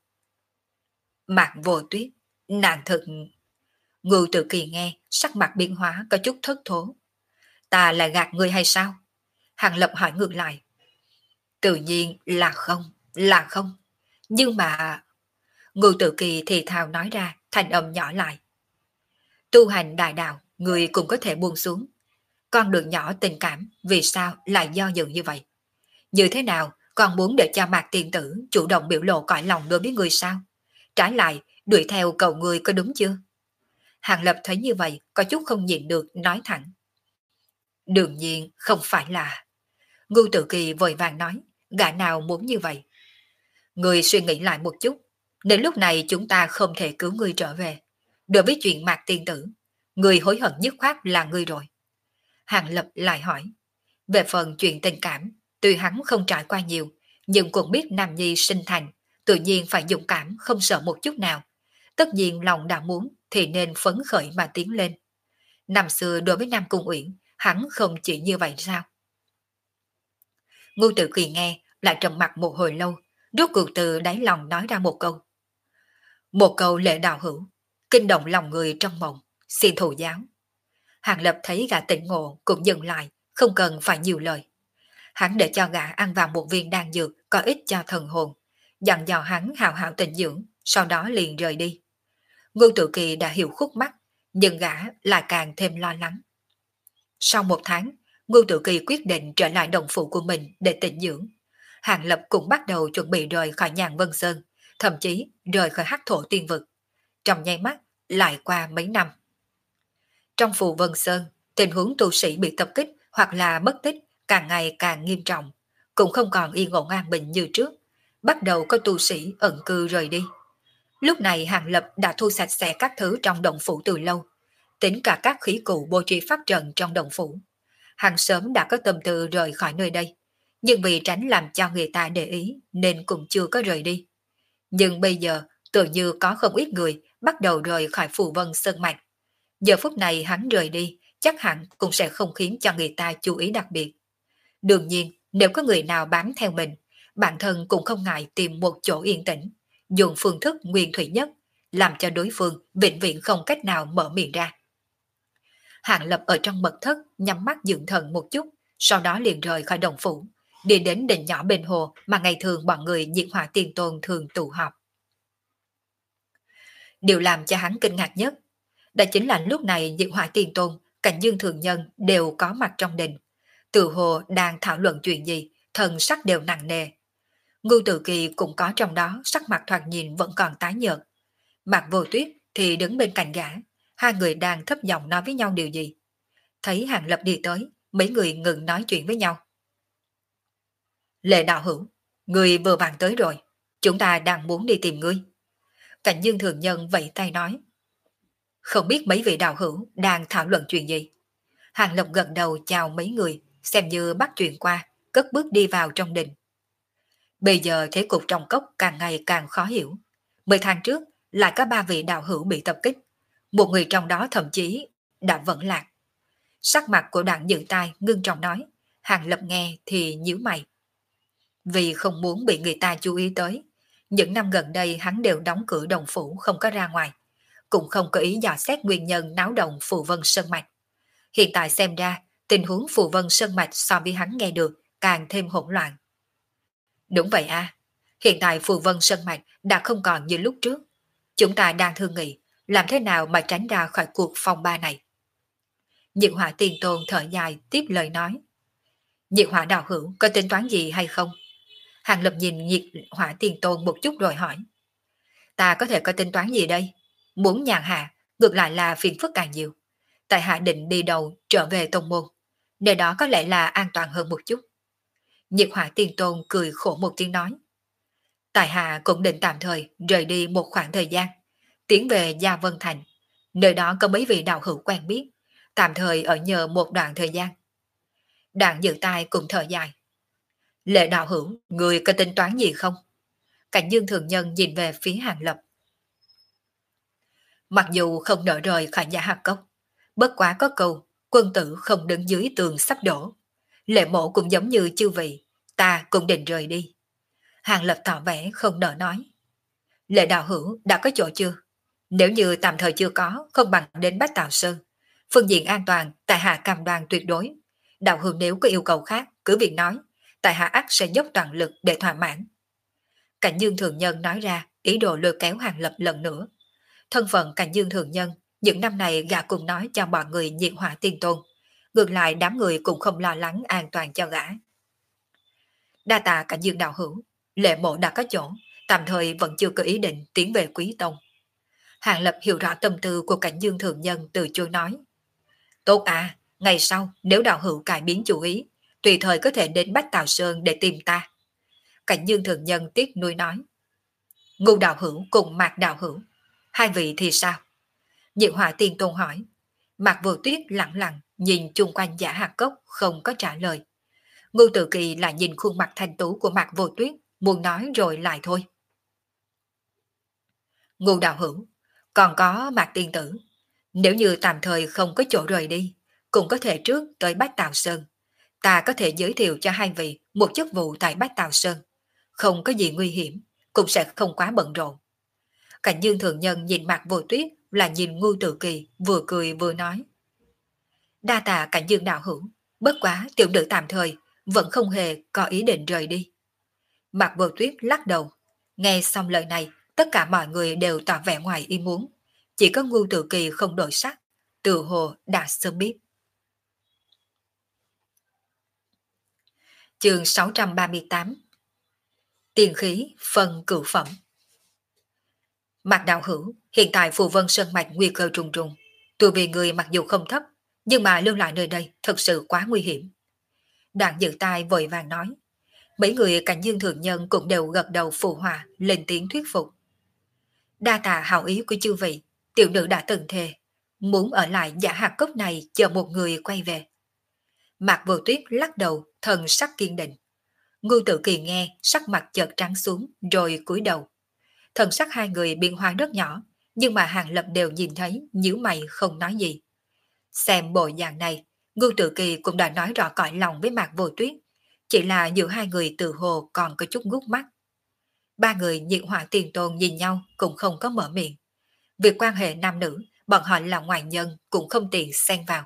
Mạc Vô Tuyết, nàng thật... Ngưu Tự Kỳ nghe, sắc mặt biến hóa có chút thất thố. Ta là gạt ngươi hay sao? Hàng Lập hỏi ngược lại. Tự nhiên là không, là không. Nhưng mà... Ngưu Tự Kỳ thì thào nói ra, thanh âm nhỏ lại. Tu hành đại đạo, người cũng có thể buông xuống. Con đường nhỏ tình cảm, vì sao lại do dự như vậy? Như thế nào, con muốn để cho Mạc Tiên Tử chủ động biểu lộ cõi lòng đối với người sao? Trái lại, đuổi theo cầu người có đúng chưa? Hàng Lập thấy như vậy, có chút không nhịn được, nói thẳng. Đương nhiên, không phải là... Ngưu Tự Kỳ vội vàng nói, gã nào muốn như vậy? Người suy nghĩ lại một chút, nếu lúc này chúng ta không thể cứu ngươi trở về. Đối với chuyện Mạc Tiên Tử, người hối hận nhất khoát là ngươi rồi. Hàng Lập lại hỏi, về phần chuyện tình cảm, tuy hắn không trải qua nhiều, nhưng cũng biết Nam Nhi sinh thành, tự nhiên phải dũng cảm không sợ một chút nào. Tất nhiên lòng đã muốn thì nên phấn khởi mà tiến lên. Năm xưa đối với Nam Cung Uyển, hắn không chỉ như vậy sao? Ngưu Tự Kỳ nghe, lại trầm mặt một hồi lâu, rốt cuộc từ đáy lòng nói ra một câu. Một câu Lệ đạo hữu, kinh động lòng người trong mộng, xin thụ giáo. Hàng Lập thấy gã tỉnh ngộ cũng dừng lại, không cần phải nhiều lời. Hắn để cho gã ăn vào một viên đan dược có ích cho thần hồn, dặn dò hắn hào hào tịnh dưỡng, sau đó liền rời đi. Ngưu Tự Kỳ đã hiểu khúc mắc, nhưng gã lại càng thêm lo lắng. Sau một tháng, Ngưu Tự Kỳ quyết định trở lại đồng phụ của mình để tịnh dưỡng. Hàng Lập cũng bắt đầu chuẩn bị rời khỏi Nhàn Vân Sơn, thậm chí rời khỏi Hắc Thổ Tiên Vực. Trong nháy mắt, lại qua mấy năm. Trong Phù Vân Sơn, tình huống tu sĩ bị tập kích hoặc là mất tích càng ngày càng nghiêm trọng, cũng không còn yên ổn an bình như trước. Bắt đầu có tu sĩ ẩn cư rời đi. Lúc này Hàng Lập đã thu sạch sẽ các thứ trong động phủ từ lâu, tính cả các khí cụ bố trí pháp trận trong động phủ. Hàng sớm đã có tâm tư rời khỏi nơi đây, nhưng vì tránh làm cho người ta để ý nên cũng chưa có rời đi. Nhưng bây giờ tự như có không ít người bắt đầu rời khỏi Phù Vân Sơn Mạch. Giờ phút này hắn rời đi, chắc hẳn cũng sẽ không khiến cho người ta chú ý đặc biệt. Đương nhiên, nếu có người nào bám theo mình, bản thân cũng không ngại tìm một chỗ yên tĩnh, dùng phương thức nguyên thủy nhất, làm cho đối phương vĩnh viễn không cách nào mở miệng ra. Hàng Lập ở trong mật thất nhắm mắt dưỡng thần một chút, sau đó liền rời khỏi đồng phủ, đi đến đỉnh nhỏ bên hồ mà ngày thường bọn người Diệt Hỏa Tiên Tôn thường tụ họp. Điều làm cho hắn kinh ngạc nhất, đó chính là lúc này Diệt Hỏa Tiên Tôn, Cảnh Dương Thường Nhân đều có mặt trong đình. Tự hồ đang thảo luận chuyện gì, thần sắc đều nặng nề. Ngưu Tự Kỳ cũng có trong đó, sắc mặt thoạt nhìn vẫn còn tái nhợt. Mạc Vô Tuyết thì đứng bên cạnh gã, hai người đang thấp giọng nói với nhau điều gì. Thấy Hàng Lập đi tới, mấy người ngừng nói chuyện với nhau. Lệ đạo hữu, người vừa vàng tới rồi, chúng ta đang muốn đi tìm ngươi. Cảnh Dương Thường Nhân vẫy tay nói. Không biết mấy vị đạo hữu đang thảo luận chuyện gì. Hàng Lập gật đầu chào mấy người, xem như bắt chuyện qua, cất bước đi vào trong đình. Bây giờ thế cục trong cốc càng ngày càng khó hiểu. Mười tháng trước lại có ba vị đạo hữu bị tập kích, một người trong đó thậm chí đã vẫn lạc. Sắc mặt của Đặng Dự Tai ngưng trọng nói, Hàng Lập nghe thì nhíu mày. Vì không muốn bị người ta chú ý tới, những năm gần đây hắn đều đóng cửa đồng phủ không có ra ngoài, cũng không có ý dò xét nguyên nhân náo động Phù Vân Sơn Mạch. Hiện tại xem ra, tình huống Phù Vân Sơn Mạch so với hắn nghe được càng thêm hỗn loạn. Đúng vậy à, hiện tại Phù Vân Sơn Mạch đã không còn như lúc trước. Chúng ta đang thương nghị, làm thế nào mà tránh ra khỏi cuộc phong ba này. Nhiệt Hỏa Tiên Tôn thở dài tiếp lời nói. Nhiệt Hỏa đạo hữu có tính toán gì hay không? Hàng Lập nhìn Nhiệt Hỏa Tiên Tôn một chút rồi hỏi. Ta có thể có tính toán gì đây? Muốn nhàn hạ, ngược lại là phiền phức càng nhiều. Tại hạ định đi đầu trở về tông môn, nơi đó có lẽ là an toàn hơn một chút. Nhiệt hỏa tiên tôn cười khổ một tiếng nói. Tại hạ cũng định tạm thời rời đi một khoảng thời gian, tiến về Gia Vân Thành. Nơi đó có mấy vị đạo hữu quen biết, tạm thời ở nhờ một đoạn thời gian. Đảng dự tai cùng thở dài. Lệ đạo hữu, người có tính toán gì không? Cảnh Dương Thường Nhân nhìn về phía Hàng Lập. Mặc dù không nỡ rời khỏi Giả Hạc Cốc, bất quá có câu, quân tử không đứng dưới tường sắp đổ. Lệ mộ cũng giống như chư vị, ta cũng định rời đi. Hàng Lập tỏ vẻ không nỡ nói. Lệ đạo hữu đã có chỗ chưa? Nếu như tạm thời chưa có, không bằng đến Bách Tào Sơn. Phương diện an toàn, tại hạ cam đoan tuyệt đối. Đạo hữu nếu có yêu cầu khác, cứ việc nói, tại hạ ắt sẽ dốc toàn lực để thỏa mãn. Cảnh Dương Thường Nhân nói ra, ý đồ lôi kéo Hàng Lập lần nữa. Thân phận Cảnh Dương Thường Nhân, những năm này gã cùng nói cho mọi người nhiệt hỏa tiên tôn. Ngược lại đám người cũng không lo lắng an toàn cho gã. Đa tạ Cảnh Dương đạo hữu, Lệ mộ đã có chỗ, tạm thời vẫn chưa có ý định tiến về Quý Tông. Hàng Lập hiểu rõ tâm tư của Cảnh Dương Thường Nhân, từ chối nói. Tốt à, ngày sau nếu đạo hữu cải biến chủ ý, tùy thời có thể đến Bách Tào Sơn để tìm ta. Cảnh Dương Thường Nhân tiếc nuối nói. Ngưu đạo hữu cùng Mạc đạo hữu, hai vị thì sao? Nhiệt hỏa tiên tôn hỏi. Mạc Vô Tuyết lặng lặng nhìn chung quanh Giả Hạc Cốc không có trả lời. Ngưu Tự Kỳ lại nhìn khuôn mặt thanh tú của Mạc Vô Tuyết, muốn nói rồi lại thôi. Ngưu đạo hữu, còn có Mạc tiên tử, nếu như tạm thời không có chỗ rời đi, cũng có thể trước tới Bách Tào Sơn. Ta có thể giới thiệu cho hai vị một chức vụ tại Bách Tào Sơn. Không có gì nguy hiểm, cũng sẽ không quá bận rộn. Cảnh Dương Thường Nhân nhìn Mạc Vô Tuyết là nhìn Ngưu Tự Kỳ, vừa cười vừa nói. Đa tạ Cảnh Dương đạo hữu, bất quá tiểu nữ tạm thời vẫn không hề có ý định rời đi. Mạc Vô Tuyết lắc đầu. Nghe xong lời này, tất cả mọi người đều tỏ vẻ ngoài ý muốn. Chỉ có Ngưu Tự Kỳ không đổi sắc, từ hồ đã sớm biết. Chương sáu trăm ba mươi tám. Tiền khí phân cửu phẩm. Mạc đạo hữu, hiện tại Phù Vân Sơn Mạch nguy cơ trùng trùng. Tu vi người mặc dù không thấp, nhưng mà lưu lại nơi đây thật sự quá nguy hiểm. Đoạn dự tai vội vàng nói. Mấy người Cảnh Dương Thường Nhân cũng đều gật đầu phụ họa, lên tiếng thuyết phục. Đa tạ hảo ý của chư vị, tiểu nữ đã từng thề, muốn ở lại Giả Hạc Cốc này chờ một người quay về. Mạc Vô Tuyết lắc đầu, thần sắc kiên định. Ngưu Tự Kỳ nghe, sắc mặt chợt trắng xuống, rồi cúi đầu. Thần sắc hai người biến hóa rất nhỏ, nhưng mà Hàng Lập đều nhìn thấy, nhíu mày không nói gì. Xem bộ dạng này, Ngưu Tự Kỳ cũng đã nói rõ cõi lòng với Mạc Vô Tuyết, chỉ là giữa hai người từ hồ còn có chút ngút mắt. Ba người nhiệt hỏa tiền tôn nhìn nhau cũng không có mở miệng. Việc quan hệ nam nữ, bọn họ là ngoại nhân cũng không tiện xen vào.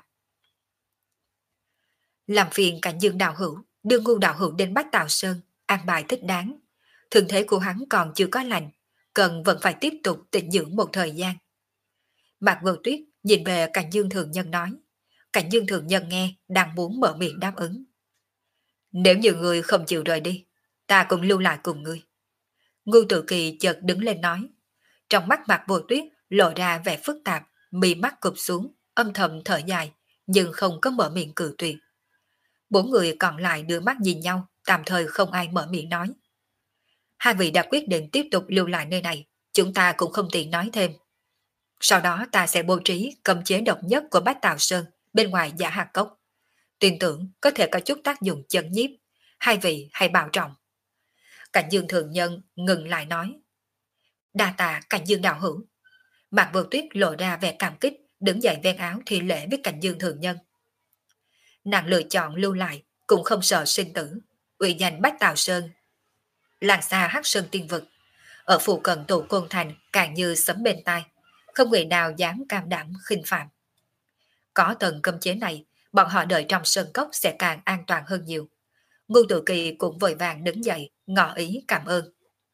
Làm phiền Cảnh Dương đạo hữu, đưa Ngưu đạo hữu đến Bách Tào Sơn, an bài thích đáng. Thương thế của hắn còn chưa có lành, cần vẫn phải tiếp tục tịnh dưỡng một thời gian. Mạc Vô Tuyết nhìn về Cảnh Dương Thường Nhân nói. Cảnh Dương Thường Nhân nghe, đang muốn mở miệng đáp ứng. Nếu như người không chịu rời đi, ta cũng lưu lại cùng ngươi. Ngưu Tự Kỳ chợt đứng lên nói. Trong mắt Mạc Vô Tuyết lộ ra vẻ phức tạp, mí mắt cụp xuống, âm thầm thở dài, nhưng không có mở miệng cự tuyệt. Bốn người còn lại đưa mắt nhìn nhau, tạm thời không ai mở miệng nói. Hai vị đã quyết định tiếp tục lưu lại nơi này, chúng ta cũng không tiện nói thêm. Sau đó ta sẽ bố trí cấm chế độc nhất của Bách Tào Sơn bên ngoài Giả Hạc Cốc. Tin tưởng có thể có chút tác dụng chấn nhiếp, hai vị hãy bảo trọng. Cảnh Dương Thường Nhân ngừng lại nói. Đa tạ Cảnh Dương đạo hữu. Mạc Vô Tuyết lộ ra vẻ cảm kích, đứng dậy ven áo thi lễ với Cảnh Dương Thường Nhân. Nàng lựa chọn lưu lại, cũng không sợ sinh tử, uy danh Bách Tào Sơn. Làng xa Hắc Sơn Tiên Vực, ở phụ cận Tổ Côn Thành càng như sấm bên tai, không người nào dám cam đảm khinh phạm. Có tầng cấm chế này, bọn họ đợi trong sơn cốc sẽ càng an toàn hơn nhiều. Ngưu Tự Kỳ cũng vội vàng đứng dậy, ngỏ ý cảm ơn.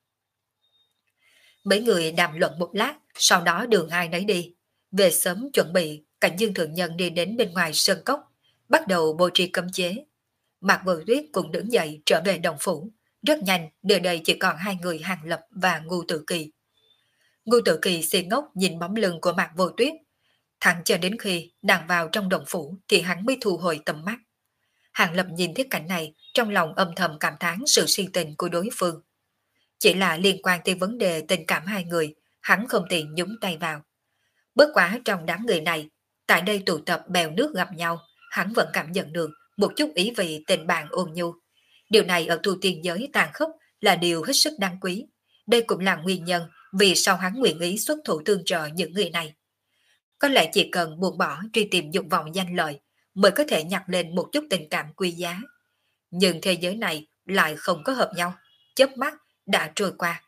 Mấy người đàm luận một lát, sau đó đường ai nấy đi. Về sớm chuẩn bị, Cảnh Dương Thượng Nhân đi đến bên ngoài sơn cốc, bắt đầu bố trí cấm chế. Mạc Vô Tuyết cũng đứng dậy trở về đồng phủ. Rất nhanh, nơi đây chỉ còn hai người Hàng Lập và Ngưu Tự Kỳ. Ngưu Tử Kỳ si ngốc nhìn bóng lưng của Mạc Vô Tuyết, thẳng cho đến khi nàng vào trong động phủ thì hắn mới thu hồi tầm mắt. Hàng Lập nhìn thấy cảnh này, trong lòng âm thầm cảm thán sự si tình của đối phương. Chỉ là liên quan tới vấn đề tình cảm hai người, hắn không tiện nhúng tay vào. Bất quá trong đám người này, tại đây tụ tập bèo nước gặp nhau, hắn vẫn cảm nhận được một chút ý vị tình bạn ôn nhu. Điều này ở tu tiên giới tàn khốc là điều hết sức đáng quý. Đây cũng là nguyên nhân vì sao hắn nguyện ý xuất thủ tương trợ những người này. Có lẽ chỉ cần buông bỏ truy tìm dục vọng danh lợi mới có thể nhặt lên một chút tình cảm quý giá. Nhưng thế giới này lại không có hợp nhau, chớp mắt đã trôi qua.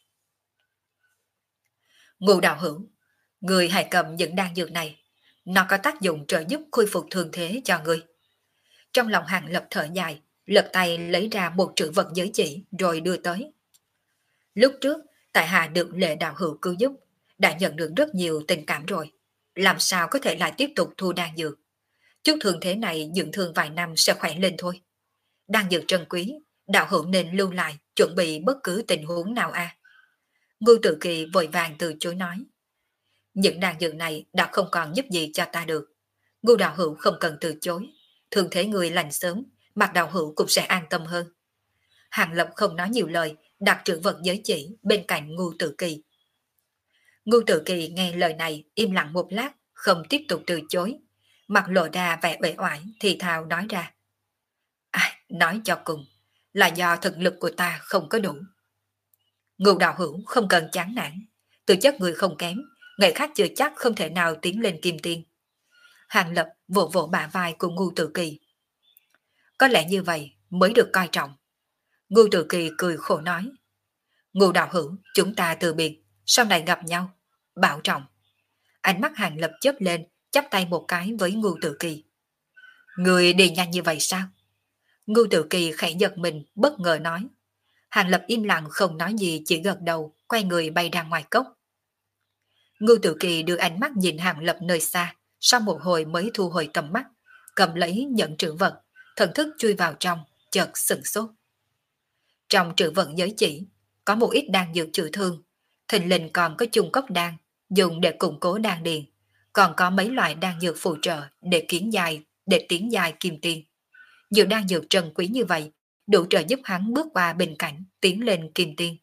Ngô đạo hữu, người hãy cầm những đan dược này, nó có tác dụng trợ giúp khôi phục thương thế cho người. Trong lòng Hàng Lập thở dài, lật tay lấy ra một trữ vật giới chỉ rồi đưa tới. Lúc trước, tại hạ được Lệ đạo hữu cứu giúp, đã nhận được rất nhiều tình cảm rồi. Làm sao có thể lại tiếp tục thu đan dược? Chút thương thế này dưỡng thương vài năm sẽ khỏe lên thôi. Đan dược trân quý, đạo hữu nên lưu lại, chuẩn bị bất cứ tình huống nào a. À. Ngưu Tử Kỳ vội vàng từ chối nói. Những đan dược này đã không còn giúp gì cho ta được. Ngưu đạo hữu không cần từ chối. Thường thế người lành sớm, Mạc đạo hữu cũng sẽ an tâm hơn. Hàng Lập không nói nhiều lời, đặt trữ vật giới chỉ bên cạnh Ngưu Tử Kỳ. Ngưu Tử Kỳ nghe lời này im lặng một lát, không tiếp tục từ chối. Mặt lộ ra vẻ uể oải thì thào nói ra. À, nói cho cùng, là do thực lực của ta không có đủ. Ngưu đạo hữu không cần chán nản, tư chất người không kém, ngày khác chưa chắc không thể nào tiến lên kim tiên. Hàng Lập vỗ vỗ bả vai của Ngưu Tử Kỳ. Có lẽ như vậy mới được coi trọng. Ngưu Tử Kỳ cười khổ nói. Ngưu đạo hữu, chúng ta từ biệt, sau này gặp nhau. Bảo trọng. Ánh mắt Hàng Lập chớp lên, chắp tay một cái với Ngưu Tử Kỳ. Người đi nhanh như vậy sao? Ngưu Tử Kỳ khẽ giật mình, bất ngờ nói. Hàng Lập im lặng không nói gì, chỉ gật đầu, quay người bay ra ngoài cốc. Ngưu Tử Kỳ đưa ánh mắt nhìn Hàng Lập nơi xa, sau một hồi mới thu hồi tầm mắt, cầm lấy nhận trữ vật, thần thức chui vào trong, chợt sửng sốt. Trong trữ vật giới chỉ, có một ít đan dược chữa thương, thình lình còn có chung cốc đan, dùng để củng cố đan điền, còn có mấy loại đan dược phụ trợ để kiến dài, để tiến dài kim tiên. Nhiều đan dược trân quý như vậy, đủ trợ giúp hắn bước qua bình cảnh, tiến lên kim tiên.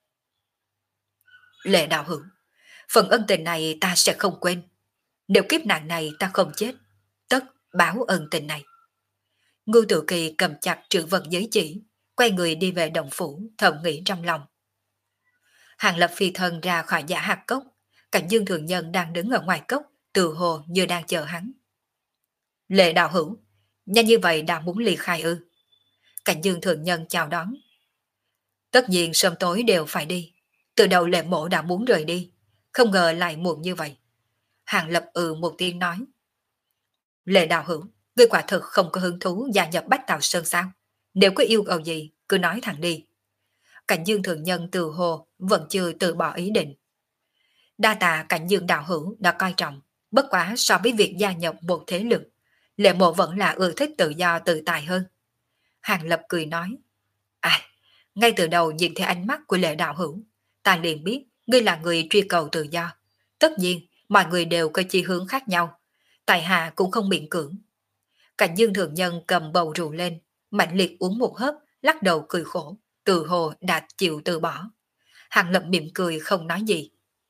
Lệ đạo hữu, phần ân tình này ta sẽ không quên. Nếu kiếp nạn này ta không chết, tất báo ân tình này. Ngưu Tử Kỳ cầm chặt trữ vật giới chỉ, quay người đi về động phủ, thầm nghĩ trong lòng. Hàng Lập phi thân ra khỏi giả hạt cốc, Cảnh Dương Thượng Nhân đang đứng ở ngoài cốc, từ hồ như đang chờ hắn. Lệ đạo hữu, nhanh như vậy đã muốn ly khai ư? Cảnh Dương Thượng Nhân chào đón. Tất nhiên sớm tối đều phải đi, từ đầu Lệ mộ đã muốn rời đi, không ngờ lại muộn như vậy. Hàng Lập ừ một tiếng nói. Lệ đạo hữu, ngươi quả thực không có hứng thú gia nhập Bách Tào Sơn sao? Nếu có yêu cầu gì, cứ nói thẳng đi. Cảnh Dương Thượng Nhân từ hồ vẫn chưa từ bỏ ý định. Đa tạ Cảnh Dương đạo hữu đã coi trọng, bất quá so với việc gia nhập một thế lực, Lệ mộ vẫn là ưa thích tự do tự tại hơn. Hàng Lập cười nói. À, ngay từ đầu nhìn thấy ánh mắt của Lệ đạo hữu, ta liền biết ngươi là người truy cầu tự do. Tất nhiên, mọi người đều có chi hướng khác nhau, tại hạ cũng không miễn cưỡng. Cảnh Dương Thượng Nhân cầm bầu rượu lên, mạnh liệt uống một hớp, lắc đầu cười khổ, từ hồ đã chịu từ bỏ. Hàng Lập mỉm cười không nói gì.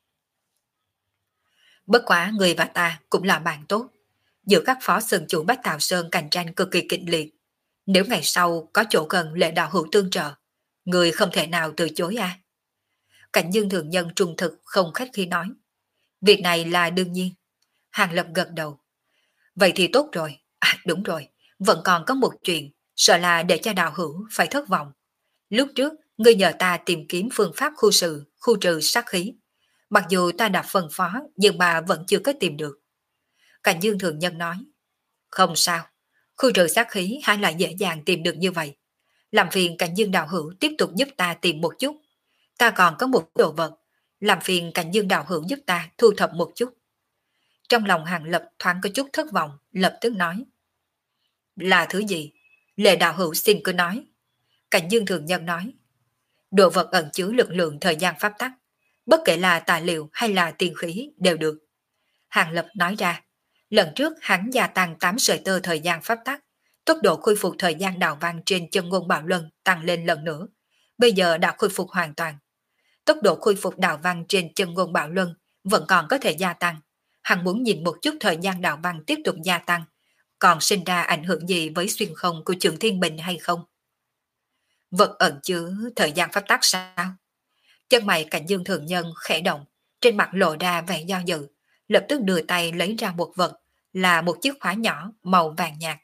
Bất quá người và ta cũng là bạn tốt. Giữa các phó sơn chủ Bách Tào Sơn cạnh tranh cực kỳ kịch liệt. Nếu ngày sau có chỗ cần Lệ đạo hữu tương trợ, người không thể nào từ chối à? Cảnh Dương Thượng Nhân trung thực không khách khi nói. Việc này là đương nhiên. Hàng Lập gật đầu. Vậy thì tốt rồi. À đúng rồi, vẫn còn có một chuyện, sợ là để cho đạo hữu phải thất vọng. Lúc trước, ngươi nhờ ta tìm kiếm phương pháp khu sự, khu trừ sát khí. Mặc dù ta đã phân phó, nhưng mà vẫn chưa có tìm được. Cảnh Dương Thượng Nhân nói. Không sao, khu trừ sát khí hay là dễ dàng tìm được như vậy. Làm phiền Cảnh Dương đạo hữu tiếp tục giúp ta tìm một chút. Ta còn có một đồ vật, làm phiền Cảnh Dương đạo hữu giúp ta thu thập một chút. Trong lòng Hàng Lập thoáng có chút thất vọng, lập tức nói. Là thứ gì? Lệ đạo hữu xin cứ nói. Cảnh Dương Thượng Nhân nói. Đồ vật ẩn chứa lực lượng thời gian pháp tắc, bất kể là tài liệu hay là tiền khí đều được. Hàng Lập nói ra, lần trước hắn gia tăng tám sợi tơ thời gian pháp tắc, tốc độ khôi phục thời gian đạo văn trên chân ngôn bạo luân tăng lên lần nữa, bây giờ đã khôi phục hoàn toàn. Tốc độ khôi phục đạo văn trên chân ngôn bạo luân vẫn còn có thể gia tăng. Hắn muốn nhìn một chút thời gian đạo văn tiếp tục gia tăng, còn sinh ra ảnh hưởng gì với xuyên không của Trường Thiên Bình hay không? Vật ẩn chứa thời gian pháp tắc sao? Chân mày Cảnh Dương Thượng Nhân khẽ động, trên mặt lộ ra vẻ do dự, lập tức đưa tay lấy ra một vật, là một chiếc khóa nhỏ màu vàng nhạt.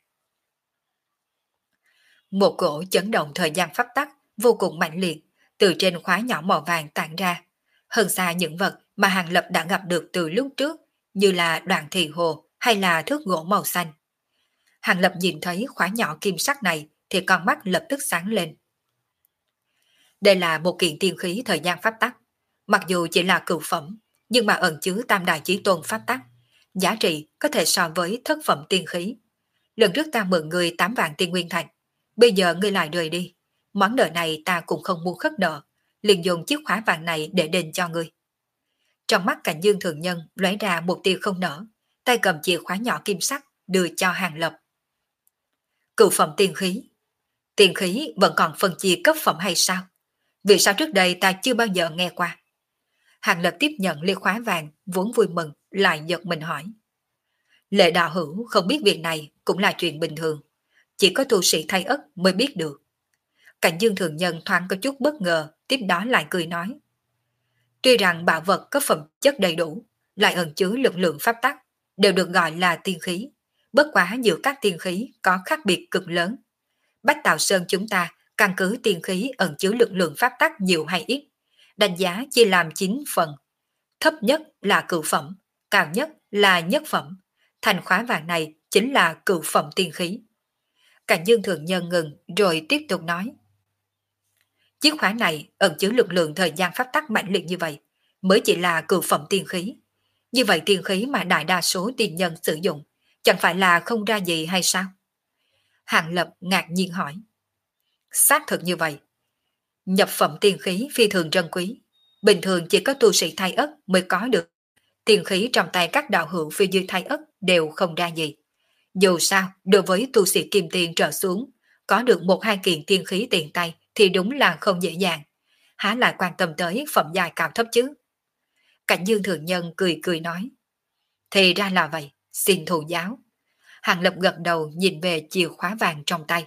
Một cổ chấn động thời gian pháp tắc vô cùng mạnh liệt, từ trên khóa nhỏ màu vàng tản ra. Hơn xa những vật mà Hàng Lập đã gặp được từ lúc trước, như là đoạn thị hồ hay là thước gỗ màu xanh. Hàng Lập nhìn thấy khóa nhỏ kim sắc này thì con mắt lập tức sáng lên. Đây là một kiện tiên khí thời gian pháp tắc. Mặc dù chỉ là cửu phẩm, nhưng mà ẩn chứa tam đại chí tôn pháp tắc. Giá trị có thể so với thất phẩm tiên khí. Lần trước ta mượn người tám vạn tiên nguyên thạch. Bây giờ ngươi lại rời đi. Món nợ này ta cũng không muốn khất nợ. Liền dùng chiếc khóa vàng này để đền cho ngươi. Trong mắt Cảnh Dương Thượng Nhân lóe ra một tia không nở. Tay cầm chìa khóa nhỏ kim sắc đưa cho Hàng Lập. Cửu phẩm tiên khí. Tiên khí vẫn còn phân chia cấp phẩm hay sao? Vì sao trước đây ta chưa bao giờ nghe qua? Hàng Lập tiếp nhận ly khóa vàng, vốn vui mừng, lại giật mình hỏi. Lệ đạo hữu không biết việc này cũng là chuyện bình thường. Chỉ có tu sĩ thay ất mới biết được. Cảnh Dương Thường Nhân thoáng có chút bất ngờ, tiếp đó lại cười nói. Tuy rằng bảo vật có phẩm chất đầy đủ, lại ẩn chứa lực lượng pháp tắc, đều được gọi là tiên khí. Bất quá giữa các tiên khí có khác biệt cực lớn. Bách Tạo Sơn chúng ta căn cứ tiên khí ẩn chứa lực lượng pháp tắc nhiều hay ít, đánh giá chia làm chín phần. Thấp nhất là cửu phẩm, cao nhất là nhất phẩm. Thành khóa vàng này chính là cửu phẩm tiên khí. Cảnh Dương Thượng Nhân ngừng rồi tiếp tục nói. Chiếc khóa này ẩn chứa lực lượng thời gian pháp tắc mạnh liệt như vậy, mới chỉ là cửu phẩm tiên khí. Như vậy tiên khí mà đại đa số tiên nhân sử dụng, chẳng phải là không ra gì hay sao? Hàng Lập ngạc nhiên hỏi. Xác thực như vậy. Nhập phẩm tiên khí phi thường trân quý, bình thường chỉ có tu sĩ thay ất mới có được. Tiên khí trong tay các đạo hữu phi dư thay ất đều không ra gì. Dù sao, đối với tu sĩ kim tiền trở xuống, có được một hai kiện tiên khí tiền tay thì đúng là không dễ dàng. Há lại quan tâm tới phẩm dài cao thấp chứ? Cảnh Dương Thượng Nhân cười cười nói. Thì ra là vậy, xin thụ giáo. Hàng Lập gật đầu nhìn về chìa khóa vàng trong tay.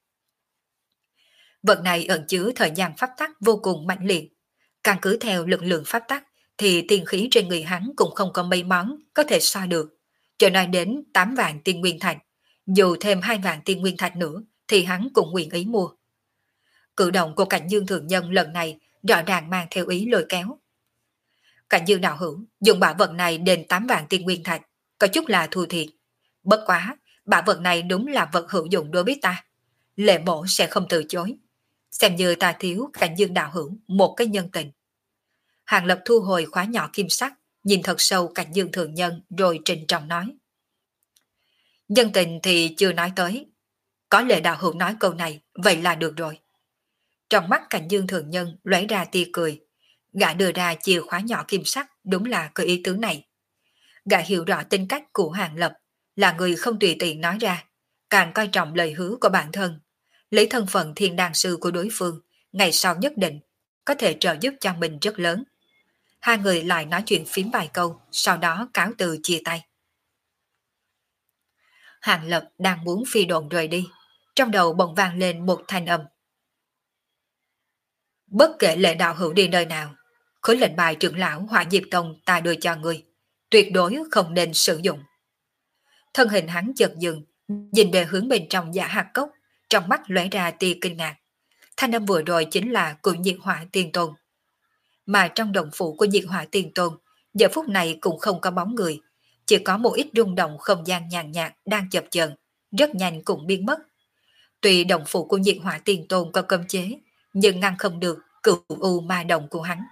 Vật này ẩn chứa thời gian pháp tắc vô cùng mạnh liệt. Căn cứ theo lực lượng pháp tắc thì tiên khí trên người hắn cũng không có mấy món có thể so được. Cho nói đến tám vạn tiên nguyên thạch, dù thêm hai vạn tiên nguyên thạch nữa thì hắn cũng nguyện ý mua. Cử động của Cảnh Dương Thượng Nhân lần này rõ ràng mang theo ý lôi kéo. Cảnh Dương đạo hữu dùng bảo vật này đền tám vạn tiên nguyên thạch, có chút là thua thiệt. Bất quá, bảo vật này đúng là vật hữu dụng đối với ta. Lệ mộ sẽ không từ chối. Xem như ta thiếu Cảnh Dương đạo hữu một cái nhân tình. Hàng Lập thu hồi khóa nhỏ kim sắc, nhìn thật sâu Cảnh Dương Thượng Nhân rồi trịnh trọng nói. Nhân tình thì chưa nói tới. Có Lệ đạo hữu nói câu này, vậy là được rồi. Trong mắt Cảnh Dương Thượng Nhân lóe ra tia cười. Gã đưa ra chìa khóa nhỏ kim sắc, đúng là có ý tứ này. Gã hiểu rõ tính cách của Hàng Lập, là người không tùy tiện nói ra, càng coi trọng lời hứa của bản thân. Lấy thân phận thiên đàng sư của đối phương, ngày sau nhất định có thể trợ giúp cho mình rất lớn. Hai người lại nói chuyện phím vài câu, sau đó cáo từ chia tay. Hàng Lập đang muốn phi độn rời đi, trong đầu bỗng vang lên một thanh âm. Bất kể Lệ đạo hữu đi nơi nào, khối lệnh bài trưởng lão Hỏa Diệp Tông ta đưa cho người, tuyệt đối không nên sử dụng. Thân hình hắn chợt dừng, nhìn về hướng bên trong Giả Hạt Cốc, trong mắt lóe ra tia kinh ngạc. Thanh âm vừa rồi chính là của Nhiệt Hỏa Tiên Tôn. Mà trong động phủ của Nhiệt Hỏa Tiên Tôn, giờ phút này cũng không có bóng người, chỉ có một ít rung động không gian nhàn nhạt đang chập chờn, rất nhanh cũng biến mất. Tuy động phủ của Nhiệt Hỏa Tiên Tôn có cấm chế, nhưng ngăn không được cửu u ma động của hắn.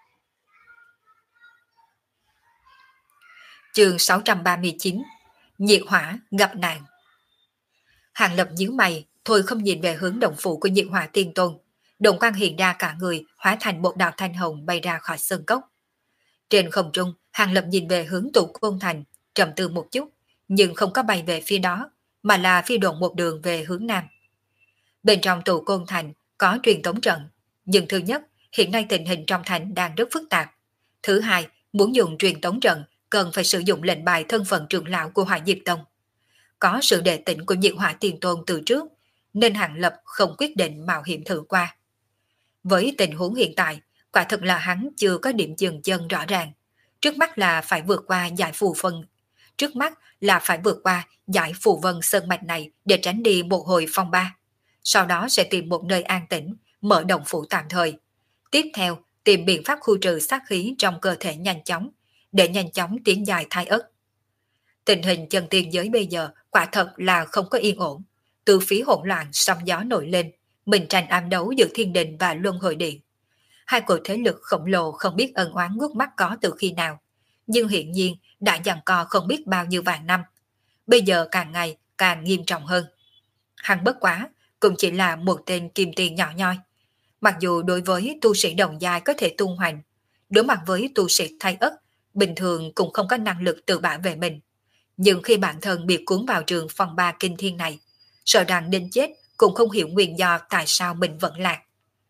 Chương sáu trăm ba mươi chín. Nhiệt Hỏa gặp nạn. Hàng Lập nhíu mày, thôi không nhìn về hướng động phủ của Nhiệt Hỏa Tiên Tôn, Đồng quang hiện ra cả người hóa thành một đạo thanh hồng bay ra khỏi sơn cốc. Trên không trung, Hàng Lập nhìn về hướng tụ côn thành, trầm tư một chút, nhưng không có bay về phía đó, mà là phi độn một đường về hướng nam. Bên trong tụ côn thành có truyền tống trận, nhưng thứ nhất, hiện nay tình hình trong thành đang rất phức tạp. Thứ hai, muốn dùng truyền tống trận cần phải sử dụng lệnh bài thân phận trưởng lão của Hỏa Diệp Tông. Có sự đề tỉnh của Nhiệt Hỏa Tiền Tôn từ trước, nên Hàng Lập không quyết định mạo hiểm thử qua. Với tình huống hiện tại, quả thực là hắn chưa có điểm dừng chân rõ ràng. Trước mắt là phải vượt qua giải phù phân. Trước mắt là phải vượt qua giải phù vân sơn mạch này để tránh đi một hồi phong ba. Sau đó sẽ tìm một nơi an tĩnh, mở động phủ tạm thời. Tiếp theo, tìm biện pháp khu trừ sát khí trong cơ thể nhanh chóng, để nhanh chóng tiến dài thai ất. Tình hình chân tiên giới bây giờ quả thật là không có yên ổn. Từ phía hỗn loạn sóng gió nổi lên, mình tranh ám đấu giữa thiên đình và luân hồi điện. Hai cột thế lực khổng lồ không biết ân oán ngước mắt có từ khi nào, nhưng hiện nhiên đã giằng co không biết bao nhiêu vạn năm. Bây giờ càng ngày càng nghiêm trọng hơn. Hắn bất quá cũng chỉ là một tên kim tiền nhỏ nhoi. Mặc dù đối với tu sĩ đồng giai có thể tung hoành, đối mặt với tu sĩ thay ất, bình thường cũng không có năng lực tự bảo vệ mình. Nhưng khi bản thân bị cuốn vào trường phong ba kinh thiên này, sợ rằng đến chết cũng không hiểu nguyên do tại sao mình vẫn lạc.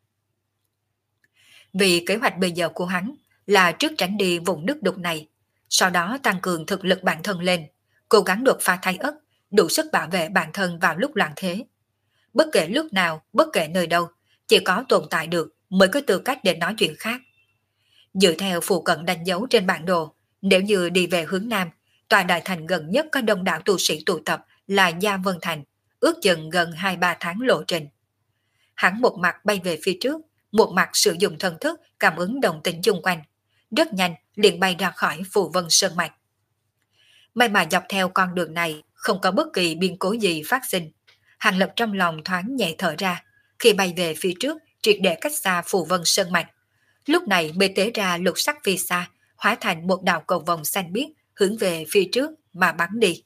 Vì kế hoạch bây giờ của hắn là trước tránh đi vùng nước đục này, sau đó tăng cường thực lực bản thân lên, cố gắng đột phá thái ất, đủ sức bảo vệ bản thân vào lúc loạn thế. Bất kể lúc nào, bất kể nơi đâu, chỉ có tồn tại được mới có tư cách để nói chuyện khác. Dựa theo phụ cận đánh dấu trên bản đồ, nếu như đi về hướng nam, tòa đại thành gần nhất có đông đảo tu sĩ tụ tập là Gia Vân Thành, ước chừng gần hai ba tháng lộ trình. Hắn một mặt bay về phía trước, một mặt sử dụng thần thức cảm ứng động tĩnh chung quanh, rất nhanh liền bay ra khỏi Phù Vân Sơn Mạch. May mà dọc theo con đường này không có bất kỳ biến cố gì phát sinh. Hàng Lập trong lòng thoáng nhẹ thở ra, khi bay về phía trước triệt để cách xa Phù Vân Sơn Mạch. Lúc này mới tế ra lục sắc phi xa, hóa thành một đạo cầu vòng xanh biếc hướng về phía trước mà bắn đi.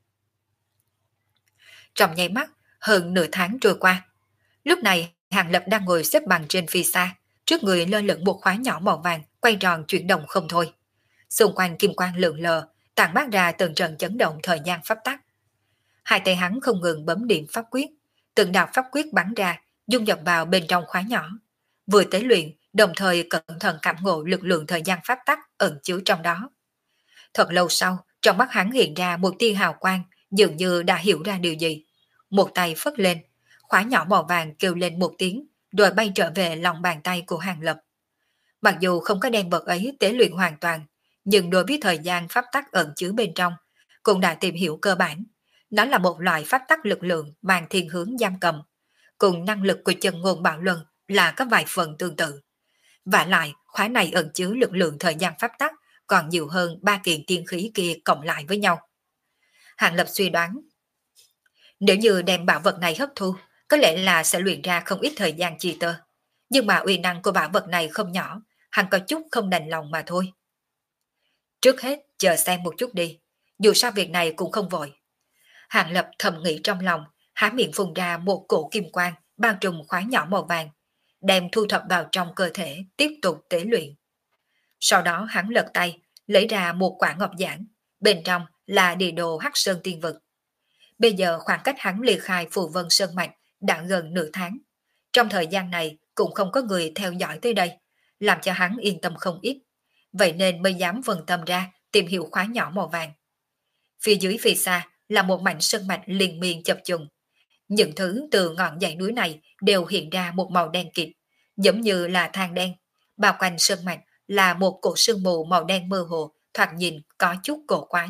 Trong nháy mắt, hơn nửa tháng trôi qua. Lúc này, Hàng Lập đang ngồi xếp bằng trên phi xa, trước người lơ lửng một khóa nhỏ màu vàng quay tròn chuyển động không thôi. Xung quanh kim quang lượn lờ, tản mát ra từng trận chấn động thời gian pháp tắc. Hai tay hắn không ngừng bấm điểm pháp quyết, từng đạo pháp quyết bắn ra, dung nhập vào bên trong khóa nhỏ. Vừa tế luyện, đồng thời cẩn thận cảm ngộ lực lượng thời gian pháp tắc ẩn chứa trong đó. Thật lâu sau, trong mắt hắn hiện ra một tia hào quang, dường như đã hiểu ra điều gì. Một tay phất lên, khóa nhỏ màu vàng kêu lên một tiếng, rồi bay trở về lòng bàn tay của Hàng Lập. Mặc dù không có đem vật ấy tế luyện hoàn toàn, nhưng đối với thời gian pháp tắc ẩn chứa bên trong, cũng đã tìm hiểu cơ bản. Nó là một loại pháp tắc lực lượng mang thiên hướng giam cầm, cùng năng lực của chân ngôn bạo luân là có vài phần tương tự. Vả lại, khóa này ẩn chứa lực lượng thời gian pháp tắc còn nhiều hơn ba kiện tiên khí kia cộng lại với nhau. Hàng Lập suy đoán, nếu như đem bảo vật này hấp thu, có lẽ là sẽ luyện ra không ít thời gian chi tơ. Nhưng mà uy năng của bảo vật này không nhỏ, hắn có chút không đành lòng mà thôi. Trước hết, chờ xem một chút đi, dù sao việc này cũng không vội. Hàng Lập thầm nghĩ trong lòng, há miệng phun ra một cổ kim quang bao trùm khóa nhỏ màu vàng, đem thu thập vào trong cơ thể, tiếp tục tế luyện. Sau đó hắn lật tay, lấy ra một quả ngọc giản, bên trong là địa đồ Hắc Sơn Tiên Vực. Bây giờ khoảng cách hắn ly khai Phù Vân Sơn Mạch đã gần nửa tháng. Trong thời gian này cũng không có người theo dõi tới đây, làm cho hắn yên tâm không ít. Vậy nên mới dám vần tâm ra tìm hiểu khóa nhỏ màu vàng. Phía dưới phía xa là một mảnh sơn mạch liên miên chập trùng. Những thứ từ ngọn dãy núi này đều hiện ra một màu đen kịt, giống như là than đen. Bao quanh sơn mạch là một cột sương mù màu đen mơ hồ, thoạt nhìn có chút cổ quái.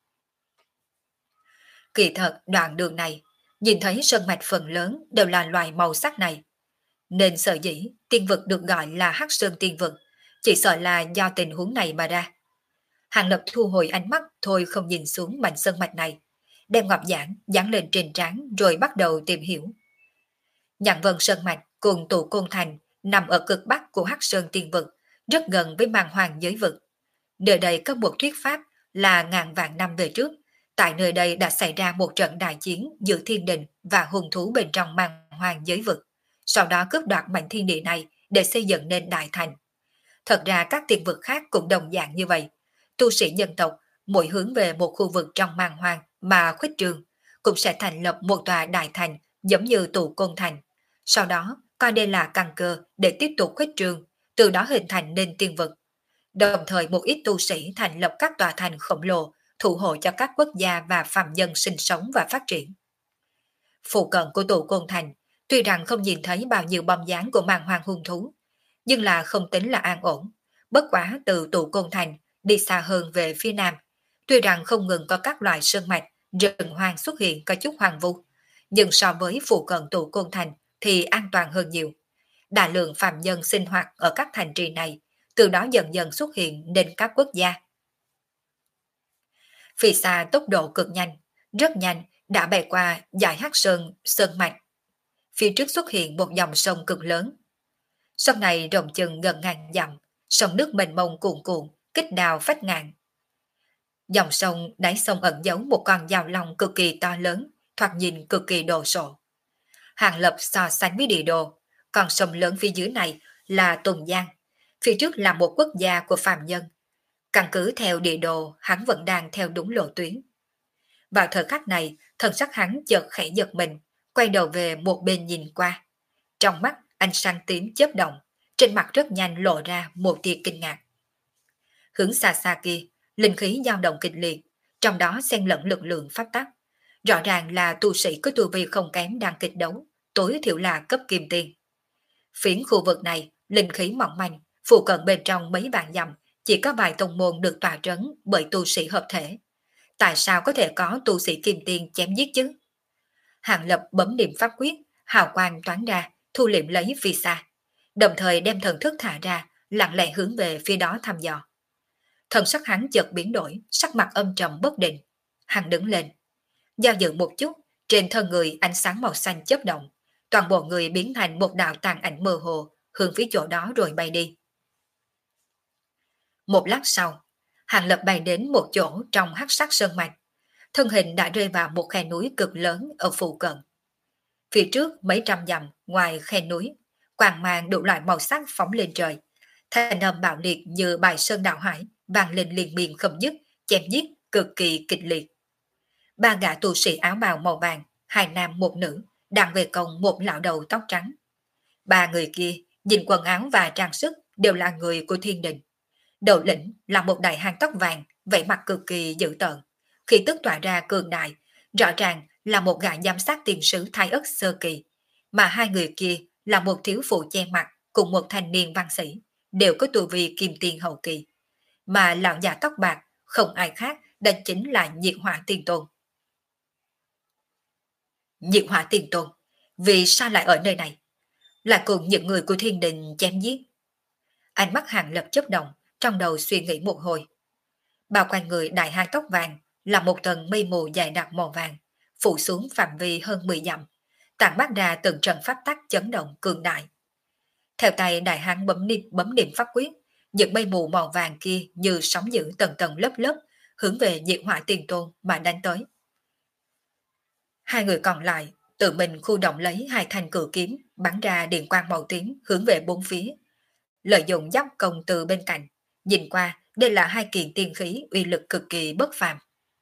Kỳ thật đoạn đường này, nhìn thấy sơn mạch phần lớn đều là loài màu sắc này. Nên sở dĩ tiên vực được gọi là Hắc Sơn Tiên Vực, chỉ sợ là do tình huống này mà ra. Hàng Lập thu hồi ánh mắt thôi không nhìn xuống mảnh sơn mạch này, đem ngọc giản dán lên trên trán rồi bắt đầu tìm hiểu. Nhạn Vân Sơn Mạch cùng Tụ Côn Thành nằm ở cực bắc của Hắc Sơn Tiên Vực, rất gần với màn hoàng giới vực. Nơi đây có một thuyết pháp là ngàn vạn năm về trước, tại nơi đây đã xảy ra một trận đại chiến giữa thiên đình và hung thú bên trong màn hoàng giới vực, sau đó cướp đoạt mảnh thiên địa này để xây dựng nên đại thành. Thật ra các tiên vực khác cũng đồng dạng như vậy. Tu sĩ nhân tộc mỗi hướng về một khu vực trong man hoang mà khuếch trương, cũng sẽ thành lập một tòa đại thành giống như tụ côn thành. Sau đó coi đây là căn cơ để tiếp tục khuếch trương, từ đó hình thành nên tiên vực. Đồng thời một ít tu sĩ thành lập các tòa thành khổng lồ, thủ hộ cho các quốc gia và phàm nhân sinh sống và phát triển. Phụ cận của tụ côn thành, tuy rằng không nhìn thấy bao nhiêu bom dáng của man hoang hung thú, nhưng là không tính là an ổn. Bất quá từ tụ côn thành đi xa hơn về phía nam, tuy rằng không ngừng có các loài sơn mạch, rừng hoang xuất hiện có chút hoang vu, nhưng so với phụ cận tụ côn thành thì an toàn hơn nhiều. Đại lượng phàm nhân sinh hoạt ở các thành trì này, từ đó dần dần xuất hiện nên các quốc gia. Phi xa tốc độ cực nhanh, rất nhanh đã bay qua dải Hắc Sơn, Sơn Mạch. Phía trước xuất hiện một dòng sông cực lớn. Sông này rộng chừng gần ngàn dặm, sông nước mênh mông cuồn cuộn, kích đào phách ngàn. Dòng sông đáy sông ẩn giấu một con dao long cực kỳ to lớn, thoạt nhìn cực kỳ đồ sộ. Hàng Lập so sánh với địa đồ, con sông lớn phía dưới này là Tùng Giang, phía trước là một quốc gia của phàm nhân. Căn cứ theo địa đồ, hắn vẫn đang theo đúng lộ tuyến. Vào thời khắc này, thần sắc hắn chợt khẽ giật mình, quay đầu về một bên nhìn qua. Trong mắt, ánh sáng tím chớp động, trên mặt rất nhanh lộ ra một tia kinh ngạc. Hướng xa xa kia, linh khí dao động kịch liệt, trong đó xen lẫn lực lượng pháp tắc. Rõ ràng là tu sĩ có tu vi không kém đang kịch đấu, tối thiểu là cấp kim tiên. Phiến khu vực này, linh khí mỏng manh, phụ cận bên trong mấy vạn dặm, chỉ có vài tông môn được tỏa trấn bởi tu sĩ hợp thể. Tại sao có thể có tu sĩ kim tiên chém giết chứ? Hàng Lập bấm niệm pháp quyết, hào quang toán ra, thu liệm lấy phi xa, đồng thời đem thần thức thả ra, lặng lẽ hướng về phía đó thăm dò. Thần sắc hắn chợt biến đổi, sắc mặt âm trầm bất định. Hắn đứng lên, do dự một chút, trên thân người ánh sáng màu xanh chớp động, toàn bộ người biến thành một đạo tàn ảnh mơ hồ, hướng phía chỗ đó rồi bay đi. Một lát sau, Hàng Lập bay đến một chỗ trong hắc sắc sơn mạch, thân hình đã rơi vào một khe núi cực lớn ở phụ cận. Phía trước mấy trăm dặm ngoài khe núi, quang mang đủ loại màu sắc phóng lên trời, thanh âm bạo liệt như bài sơn đạo hải vang lên liên miên không dứt, chém giết cực kỳ kịch liệt. Ba gã tu sĩ áo bào màu vàng, hai nam một nữ, đang về công một lão đầu tóc trắng. Ba người kia nhìn quần áo và trang sức đều là người của thiên đình. Đầu lĩnh là một đại hán tóc vàng, vẻ mặt cực kỳ dữ tợn, khi tức tỏa ra cường đại, rõ ràng là một gã giám sát tiền sứ thái ất sơ kỳ, mà hai người kia là một thiếu phụ che mặt cùng một thanh niên văn sĩ, đều có tu vi kim tiền hậu kỳ, mà lão già tóc bạc không ai khác, đó chính là Nhiệt Hỏa Tiên Tôn. Nhiệt Hỏa Tiên Tôn, vì sao lại ở nơi này? Là cùng những người của thiên đình chém giết. Ánh mắt Hàng Lập chớp động, trong đầu suy nghĩ một hồi. Bao quanh người đại hán tóc vàng là một tầng mây mù dày đặc màu vàng, phủ xuống phạm vi hơn mười dặm, tản mát ra từng trận pháp tắc chấn động cường đại. Theo tay đại hán bấm niệm bấm niệm pháp quyết, những mây mù màu vàng kia như sóng dữ tầng tầng lớp lớp, hướng về Nhiệt Hỏa Tiên Tôn mà đánh tới. Hai người còn lại tự mình khu động lấy hai thanh cự kiếm, bắn ra điện quang màu tím hướng về bốn phía. Lợi dụng giáp công từ bên cạnh, nhìn qua đây là hai kiện tiên khí uy lực cực kỳ bất phàm.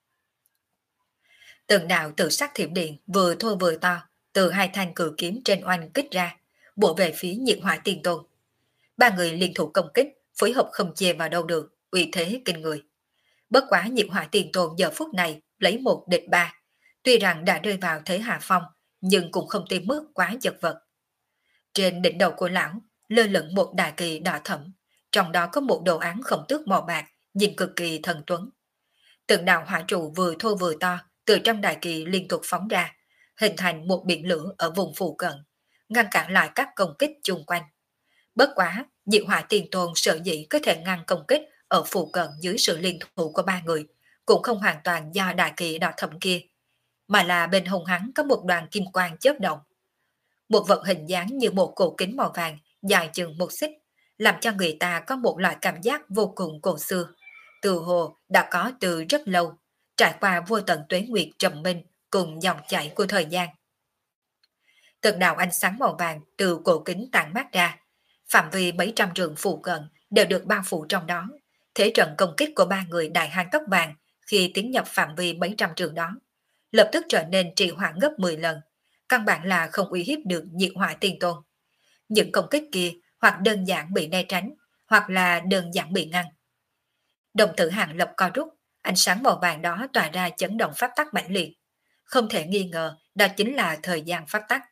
Từng đạo tự sắc thiểm điện vừa thô vừa to từ hai thanh cự kiếm trên oanh kích ra, bổ về phía Nhiệt Hỏa Tiên Tôn. Ba người liên thủ công kích, phối hợp không chê vào đâu được, uy thế kinh người. Bất quá Nhiệt Hỏa Tiên Tôn giờ phút này lấy một địch ba, tuy rằng đã rơi vào thế hạ phong, nhưng cũng không tới mức quá chật vật. Trên đỉnh đầu của lão lơ lửng một đại kỳ đỏ thẫm, trong đó có một đồ án khổng tước màu bạc, nhìn cực kỳ thần tuấn. Từng đạo hỏa trụ vừa thô vừa to từ trong đại kỳ liên tục phóng ra, hình thành một biển lửa ở vùng phụ cận, ngăn cản lại các công kích chung quanh. Bất quá, Nhiệt Hỏa Tiên Tôn sở dĩ có thể ngăn công kích ở phụ cận dưới sự liên thủ của ba người, cũng không hoàn toàn do đại kỳ đỏ thẫm kia, mà là bên hông hắn có một đoàn kim quang chớp động. Một vật hình dáng như một cổ kính màu vàng dài chừng một xích, làm cho người ta có một loại cảm giác vô cùng cổ xưa, từ hồ đã có từ rất lâu, trải qua vô tận tuế nguyệt trầm minh cùng dòng chảy của thời gian. Từng đạo ánh sáng màu vàng từ cổ kính tản mát ra, phạm vi mấy trăm trượng phụ cận đều được bao phủ trong đó. Thế trận công kích của ba người đại hang tóc vàng khi tiến nhập phạm vi mấy trăm trượng đó, lập tức trở nên trì hoãn gấp mười lần, căn bản là không uy hiếp được Nhiệt Hỏa Tiên Tôn. Những công kích kia hoặc đơn giản bị né tránh, hoặc là đơn giản bị ngăn. Đồng tử Hàng Lập co rút, ánh sáng màu vàng đó tỏa ra chấn động pháp tắc mãnh liệt. Không thể nghi ngờ, đó chính là thời gian pháp tắc.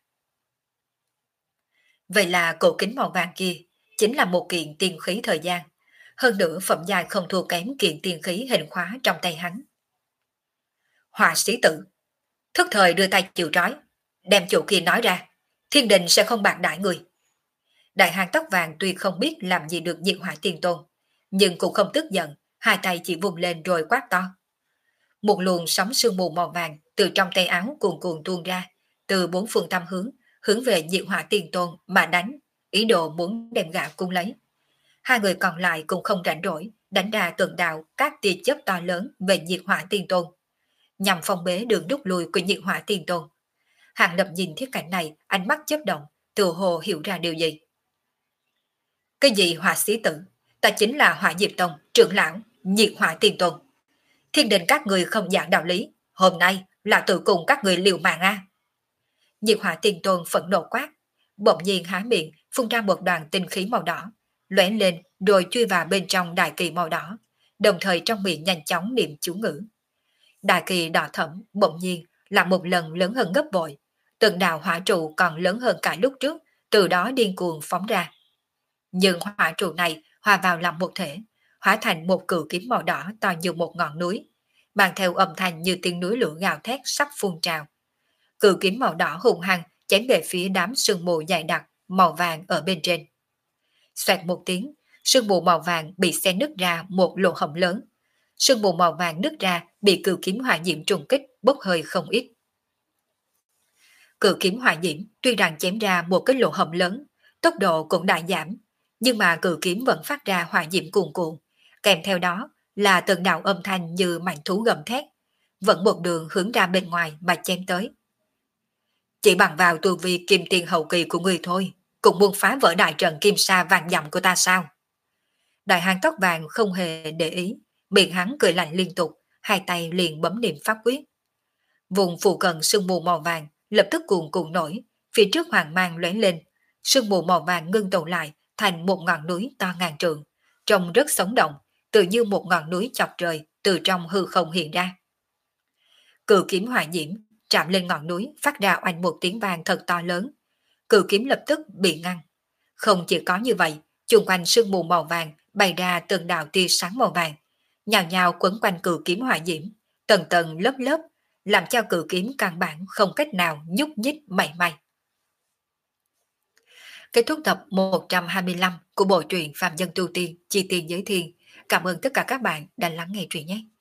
Vậy là cổ kính màu vàng kia chính là một kiện tiên khí thời gian, hơn nữa phẩm giai không thua kém kiện tiên khí hình khóa trong tay hắn. Họa sĩ tử, thức thời đưa tay chịu trói, đem chủ kia nói ra, thiên đình sẽ không bạc đãi người. Đại hang tóc vàng tuy không biết làm gì được Nhiệt Hỏa Tiên Tôn, nhưng cũng không tức giận, hai tay chỉ vùng lên rồi quát to. Một luồng sóng sương mù màu vàng từ trong tay áo cuồn cuộn tuôn ra, từ bốn phương tám hướng, hướng về Nhiệt Hỏa Tiên Tôn mà đánh, ý đồ muốn đem gã cung lấy. Hai người còn lại cũng không rảnh rỗi, đánh ra từng đạo các tia chớp to lớn về Nhiệt Hỏa Tiên Tôn, nhằm phong bế đường rút lui của Nhiệt Hỏa Tiên Tôn. Hàng Lập nhìn thiết cảnh này, ánh mắt chớp động, tự hồ hiểu ra điều gì. Cái gì họa sĩ tử? Ta chính là Hỏa Diệp Tông trưởng lão Nhiệt Hỏa Tiên Tôn. Thiên đình các người không giảng đạo lý, hôm nay là tự cùng các người liều mạng a. Nhiệt Hỏa Tiên Tôn phẫn nộ quát, bỗng nhiên há miệng phun ra một đoàn tinh khí màu đỏ, lóe lên rồi chui vào bên trong đại kỳ màu đỏ, đồng thời trong miệng nhanh chóng niệm chú ngữ. Đại kỳ đỏ thẫm bỗng nhiên là một lần lớn hơn gấp bội, từng đạo hỏa trụ còn lớn hơn cả lúc trước, từ đó điên cuồng phóng ra. Nhưng hỏa trụ này hòa vào làm một thể, hóa thành một cự kiếm màu đỏ to như một ngọn núi, mang theo âm thanh như tiếng núi lửa gào thét sắp phun trào. Cự kiếm màu đỏ hung hăng chém về phía đám sương mù dày đặc màu vàng ở bên trên. Xoẹt một tiếng, sương mù màu vàng bị xé nứt ra một lỗ hổng lớn. Sương mù màu vàng nứt ra bị cự kiếm hỏa diễm trùng kích bốc hơi không ít. Cự kiếm hỏa diễm tuy rằng chém ra một cái lỗ hổng lớn, tốc độ cũng đại giảm, nhưng mà cự kiếm vẫn phát ra hỏa diễm cuồn cuộn, kèm theo đó là từng đạo âm thanh như mãnh thú gầm thét, vẫn một đường hướng ra bên ngoài mà chém tới. Chỉ bằng vào tu vi kim tiền hậu kỳ của người thôi, cũng muốn phá vỡ đại trận kim sa vàng dặm của ta sao? Đại hang tóc vàng không hề để ý, miệng hắn cười lạnh liên tục, hai tay liền bấm niệm pháp quyết. Vùng phụ cận sương mù màu vàng lập tức cuồn cuộn nổi, phía trước hoàng mang lóe lên, sương mù màu vàng ngưng tụ lại thành một ngọn núi to ngàn trượng, trông rất sống động, tự như một ngọn núi chọc trời từ trong hư không hiện ra. Cự kiếm hỏa diễm chạm lên ngọn núi phát ra oanh một tiếng vang thật to lớn, cự kiếm lập tức bị ngăn. Không chỉ có như vậy, chung quanh sương mù màu vàng bày ra từng đạo tia sáng màu vàng, nhào nhào quấn quanh cự kiếm hỏa diễm, tầng tầng lớp lớp, làm cho cự kiếm căn bản không cách nào nhúc nhích mảy may. Kết thúc tập một trăm hai mươi lăm của bộ truyện Phạm Nhân Tu Tiên Chi Tiên Giới Thiên. Cảm ơn tất cả các bạn đã lắng nghe truyện nhé.